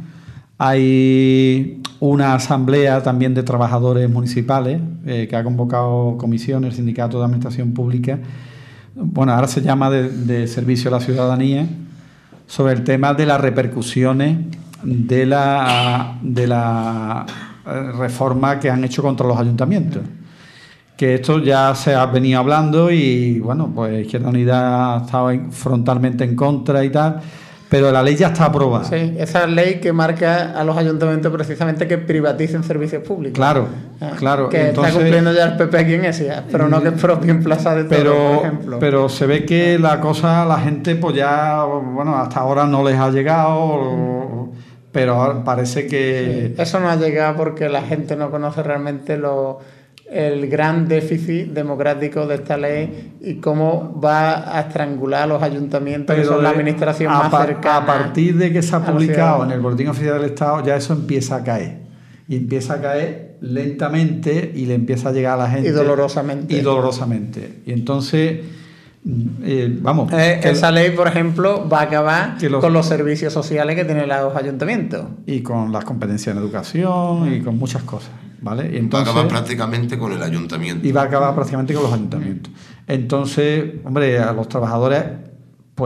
hay una asamblea también de trabajadores municipales eh, que ha convocado comisiones, el Sindicato de Administración Pública, bueno, ahora se llama de, de Servicio a la Ciudadanía, sobre el tema de las repercusiones de la, de la reforma que han hecho contra los ayuntamientos. Que esto ya se ha venido hablando y, bueno, pues Izquierda Unida ha estado en, frontalmente en contra y tal, pero la ley ya está aprobada. Sí, esa ley que marca a los ayuntamientos precisamente que privaticen servicios públicos. Claro, ah, claro. Que entonces, está cumpliendo ya el P P aquí en Écija, pero no que es propio en Plaza de Toros, pero, por ejemplo. Pero se ve que la cosa, la gente, pues ya, bueno, hasta ahora no les ha llegado, pero parece que... Sí, eso no ha llegado porque la gente no conoce realmente lo... el gran déficit democrático de esta ley y cómo va a estrangular a los ayuntamientos, pero que son la administración más cercana. A partir de que se ha publicado en el Boletín Oficial del Estado, ya eso empieza a caer. Y empieza a caer lentamente y le empieza a llegar a la gente. Y dolorosamente. Y dolorosamente. Y entonces, eh, vamos... Eh, esa ley, por ejemplo, va a acabar los, con los servicios sociales que tienen los ayuntamientos. Y con las competencias en educación y con muchas cosas. ¿Vale? Y entonces, va a acabar prácticamente con el ayuntamiento. Y va a acabar prácticamente con los ayuntamientos. Entonces, hombre, a los trabajadores, pues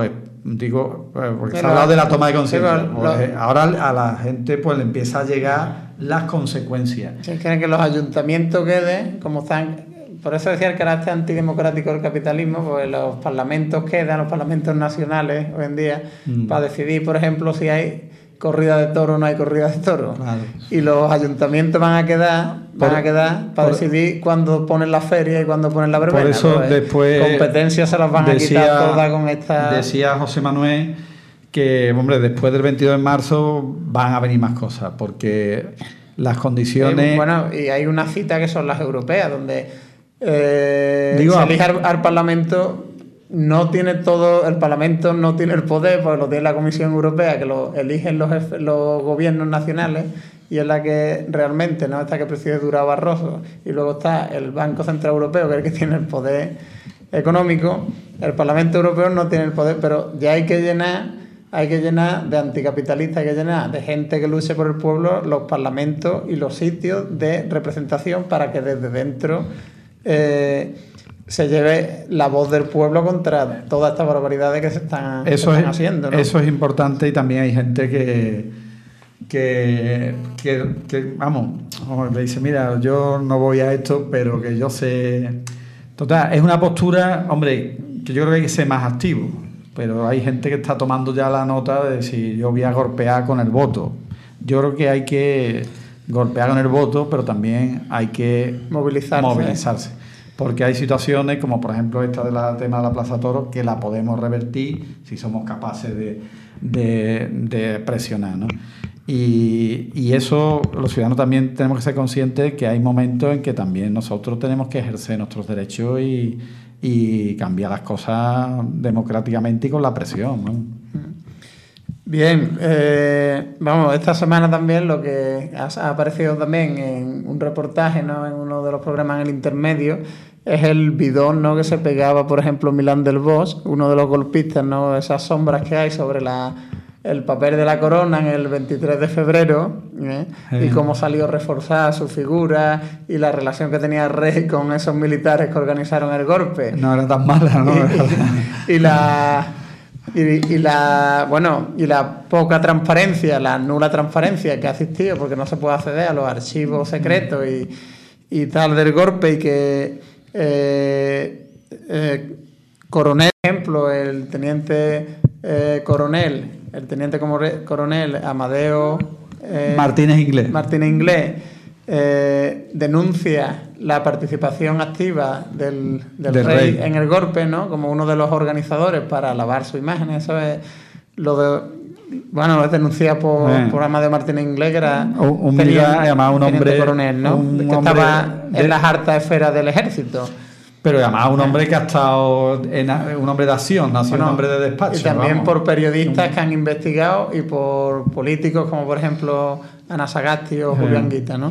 digo, porque se Pero, ha hablado de la toma de conciencia. pero, Pues, lo- ahora a la gente pues le empieza a llegar las consecuencias. Si quieren que los ayuntamientos queden, como están. Por eso decía el carácter antidemocrático del capitalismo, porque los parlamentos quedan, los parlamentos nacionales hoy en día, Mm. para decidir, por ejemplo, si hay corrida de toro o no hay corrida de toro. Claro. Y los ayuntamientos van a quedar, van Por- a quedar para por- decidir cuándo ponen la feria y cuándo ponen la verbena. Por eso Pues, después competencias se las van a quitar todas con esta. Decía José Manuel que, hombre, después del veintidós de marzo van a venir más cosas, porque las condiciones... Eh, bueno, y hay una cita que son las europeas, donde eh, Digo, se a- elige al, al Parlamento, no tiene todo, el Parlamento no tiene el poder, porque lo tiene la Comisión Europea, que lo eligen los, jefe- los gobiernos nacionales, y es la que realmente, ¿no? Esta que preside Durão Barroso, y luego está el Banco Central Europeo, que es el que tiene el poder económico. El Parlamento Europeo no tiene el poder, pero ya hay que llenar, hay que llenar de anticapitalistas, hay que llenar de gente que luche por el pueblo los parlamentos y los sitios de representación para que desde dentro eh, se lleve la voz del pueblo contra todas estas barbaridades que se están, se Eso están es, haciendo, ¿no? eso es importante, y también hay gente que, que, que, que, vamos, le dice, mira, yo no voy a esto, pero que yo sé... Total, es una postura, hombre, que yo creo que hay que ser más activo, pero hay gente que está tomando ya la nota de si yo voy a golpear con el voto. Yo creo que hay que golpear con el voto, pero también hay que Movilizarse. movilizarse. Porque hay situaciones, como por ejemplo esta del tema de la Plaza Toro, que la podemos revertir si somos capaces de, de, de presionar, ¿no? Y, y eso, los ciudadanos también tenemos que ser conscientes que hay momentos en que también nosotros tenemos que ejercer nuestros derechos y, y cambiar las cosas democráticamente y con la presión, ¿no? Bien, eh, vamos, esta semana también lo que ha, ha aparecido también en un reportaje, ¿no? En uno de los programas en el intermedio, es el bidón, ¿no? Que se pegaba, por ejemplo, Milán del Bosch, uno de los golpistas, ¿no? Esas sombras que hay sobre la, el papel de la corona en el veintitrés de febrero, ¿eh? Sí. Y cómo salió reforzada su figura y la relación que tenía el rey con esos militares que organizaron el golpe. No era tan mala, ¿no? y, y la y, y la bueno y la poca transparencia, la nula transparencia que ha existido, porque no se puede acceder a los archivos secretos y, y tal del golpe, y que eh, eh, coronel, por ejemplo, el teniente eh, coronel, el teniente como re- coronel Amadeo eh, Martínez Inglés. Martínez Inglés eh, denuncia la participación activa del, del, Del rey, rey. en el golpe, ¿no? Como uno de los organizadores para lavar su imagen. Eso es lo de, bueno, es denunciado por, Eh. por Amadeo Martínez Inglés, que era Un- un teniente- militar, además un teniente hombre- coronel, ¿no? un que hombre estaba de- en las altas esferas del ejército. Pero además un hombre que ha estado en, un hombre de acción, no ha sido Bueno, un hombre de despacho. y también vamos. por periodistas que han investigado y por políticos como por ejemplo Ana Sagasti o Sí. Julio Anguita, ¿no?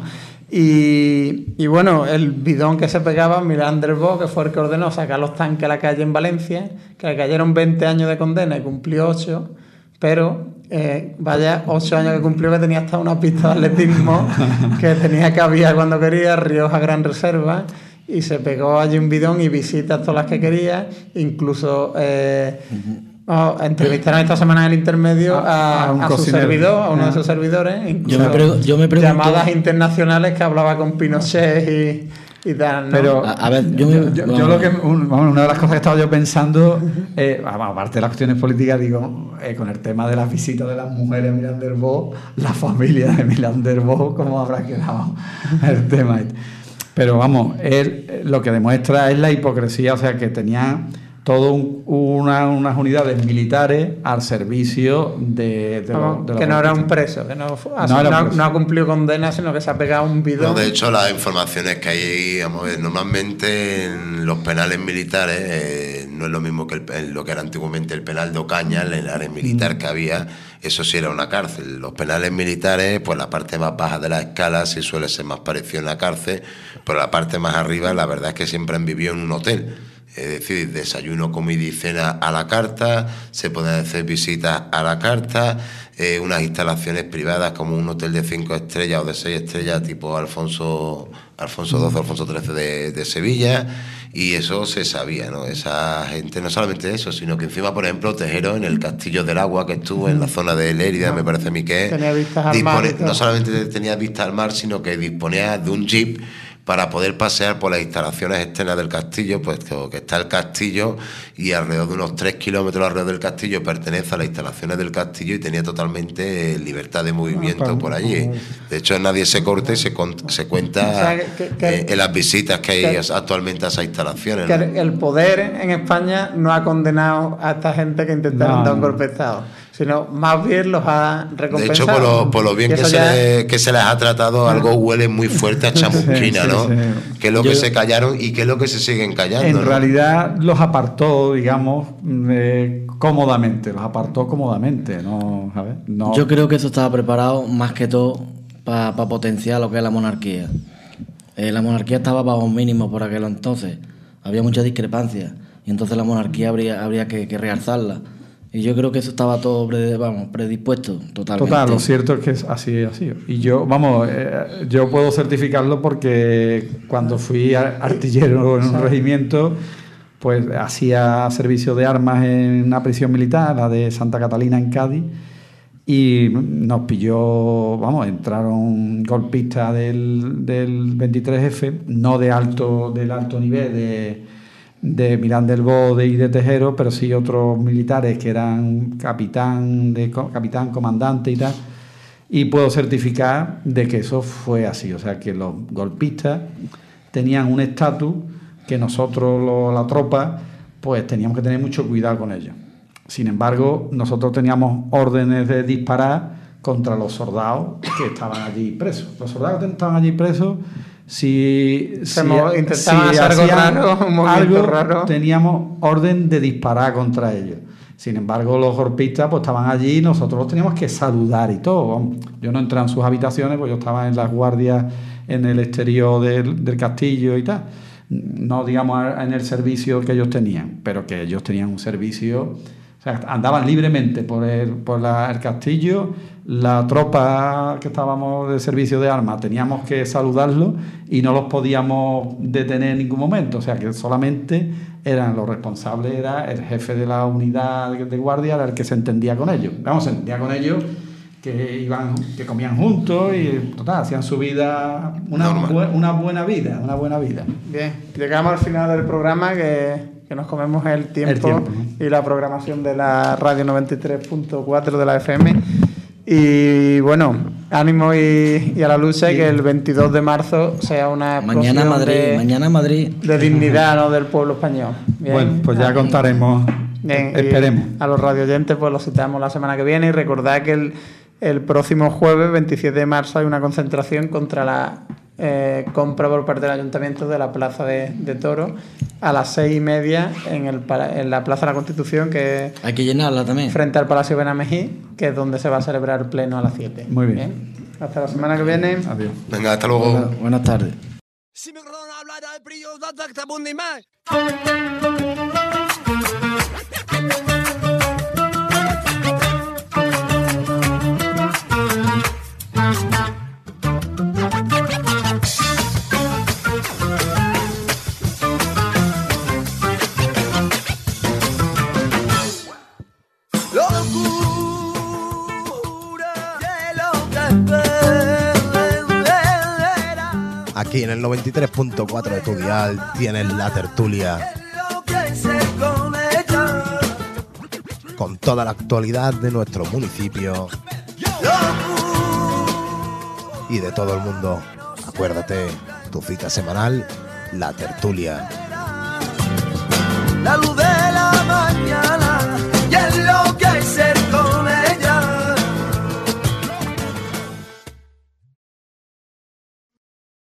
Y, y bueno, el bidón que se pegaba, Milán del Bosch, que fue el que ordenó sacar los tanques a la calle en Valencia, que le cayeron veinte años de condena y cumplió ocho, pero eh, vaya ocho años que cumplió, que tenía hasta una pista de atletismo, que tenía que aviar cuando quería, Rioja Gran Reserva, y se pegó allí un bidón y visitas todas las que quería, incluso eh, oh, entrevistaron esta semana en el intermedio a, A- a un a su cocinero. servidor, a uno de Ah. sus servidores, incluso Yo me pregu- yo me pregunto- llamadas internacionales que hablaba con Pinochet y, y tal, ¿no? Pero A- a ver, yo yo, me- yo- vamos. yo lo que un- vamos, una de las cosas que estaba yo pensando, eh, vamos, aparte de las cuestiones políticas, digo, eh, con el tema de las visitas de las mujeres a Milán del Bosch, la familia de Milán del Bosch, cómo habrá quedado el tema este. Pero vamos, él eh, lo que demuestra es la hipocresía, o sea, que tenía todo un- una, unas unidades militares al servicio de, de Vamos, los- de los que no era un golpistas. preso, que no, fu- ha- No era un no- preso. no ha cumplido condena, sino que se ha pegado un bidón. No, de hecho, las informaciones que hay ahí, vamos a ver, normalmente en los penales militares eh, no es lo mismo que el, en lo que era antiguamente el penal de Ocaña, el área militar que había, eso sí era una cárcel. Los penales militares, pues la parte más baja de la escala sí suele ser más parecido a una cárcel, pero la parte más arriba, la verdad es que siempre han vivido en un hotel. Es decir, desayuno, comida y cena a la carta, se pueden hacer visitas a la carta, eh, unas instalaciones privadas como un hotel de cinco estrellas o de seis estrellas tipo Alfonso, Alfonso doce, Alfonso trece de, de Sevilla, y eso se sabía, ¿no? Esa gente, no solamente eso, sino que encima, por ejemplo, Tejero, en el Castillo del Agua, que estuvo en la zona de Lérida, me parece a mí que es, tenía vistas al dispone, mar y todo. No solamente tenía vista al mar, sino que disponía de un jeep para poder pasear por las instalaciones externas del castillo, pues que está el castillo y alrededor de unos tres kilómetros alrededor del castillo pertenece a las instalaciones del castillo y tenía totalmente libertad de movimiento ah, por allí. De hecho, nadie se corta y se, se cuenta o sea, que, que, eh, en las visitas que hay que, actualmente a esas instalaciones. Que ¿no? El poder en España no ha condenado a esta gente que intentaron no, dar un golpe de Estado, sino más bien los ha recompensado. De hecho, por lo, por lo bien que se, ya... le, que se les ha tratado, algo huele muy fuerte a chamusquina, sí, sí, ¿no? Sí. Que es lo Yo, que se callaron y que es lo que se siguen callando. En ¿no? realidad los apartó, digamos, eh, cómodamente, los apartó cómodamente, ¿no? ¿Sabes? No. Yo creo que eso estaba preparado más que todo para pa potenciar lo que es la monarquía. Eh, la monarquía estaba bajo un mínimo por aquel entonces, había mucha discrepancia y entonces la monarquía habría, habría que, que realzarla. Y yo creo que eso estaba todo pre, vamos, predispuesto totalmente. Total, lo cierto es que es así, así. Y yo, vamos, eh, yo puedo certificarlo porque cuando fui artillero en un regimiento, pues hacía servicio de armas en una prisión militar, la de Santa Catalina en Cádiz, y nos pilló, vamos, entraron golpistas del, del veintitrés efe, no de alto, del alto nivel, de... de Miranda del Bode y de Tejero, pero sí otros militares que eran capitán, de, capitán, comandante y tal, y puedo certificar de que eso fue así, o sea que los golpistas tenían un estatus que nosotros, lo, la tropa, pues teníamos que tener mucho cuidado con ellos. Sin embargo, nosotros teníamos órdenes de disparar contra los soldados que estaban allí presos. Los soldados que estaban allí presos, si, si, intentaban si hacer algo raro, un movimiento algo, raro, teníamos orden de disparar contra ellos. Sin embargo, los golpistas pues estaban allí y nosotros los teníamos que saludar y todo. Yo no entraba en sus habitaciones, pues yo estaba en las guardias en el exterior del, del castillo y tal. No, digamos, en el servicio que ellos tenían, pero que ellos tenían un servicio... O sea, andaban libremente por el, por la, el castillo. La tropa que estábamos de servicio de armas teníamos que saludarlos y no los podíamos detener en ningún momento. O sea, que solamente eran los responsables, era el jefe de la unidad de guardia, era el que se entendía con ellos. Vamos, se entendía con ellos que iban, que comían juntos y total, hacían su vida, una, bu- una buena vida, una buena vida. Bien, llegamos al final del programa que... que nos comemos el tiempo, el tiempo, ¿no? Y la programación de la radio noventa y tres punto cuatro de la F M. Y bueno, ánimo y, y a la lucha, sí. Y que el veintidós de marzo sea una mañana Madrid, de, mañana Madrid. de dignidad, ¿no?, del pueblo español. Bien. Bueno, pues ya contaremos. Bien, esperemos. A los radioyentes pues los citamos la semana que viene y recordad que el, el próximo jueves, veintisiete de marzo, hay una concentración contra la Eh, compra por parte del Ayuntamiento de la Plaza de, de Toros a las seis y media en, el, en la Plaza de la Constitución, que hay que llenarla también, frente al Palacio Benamejí, que es donde se va a celebrar el pleno a las siete. Muy bien. Bien. Hasta la semana que viene. Adiós. Venga, hasta luego. Buenas, buenas tardes. Aquí en el noventa y tres punto cuatro de tu dial tienes la tertulia con toda la actualidad de nuestro municipio y de todo el mundo. Acuérdate, tu cita semanal, la tertulia. La luz de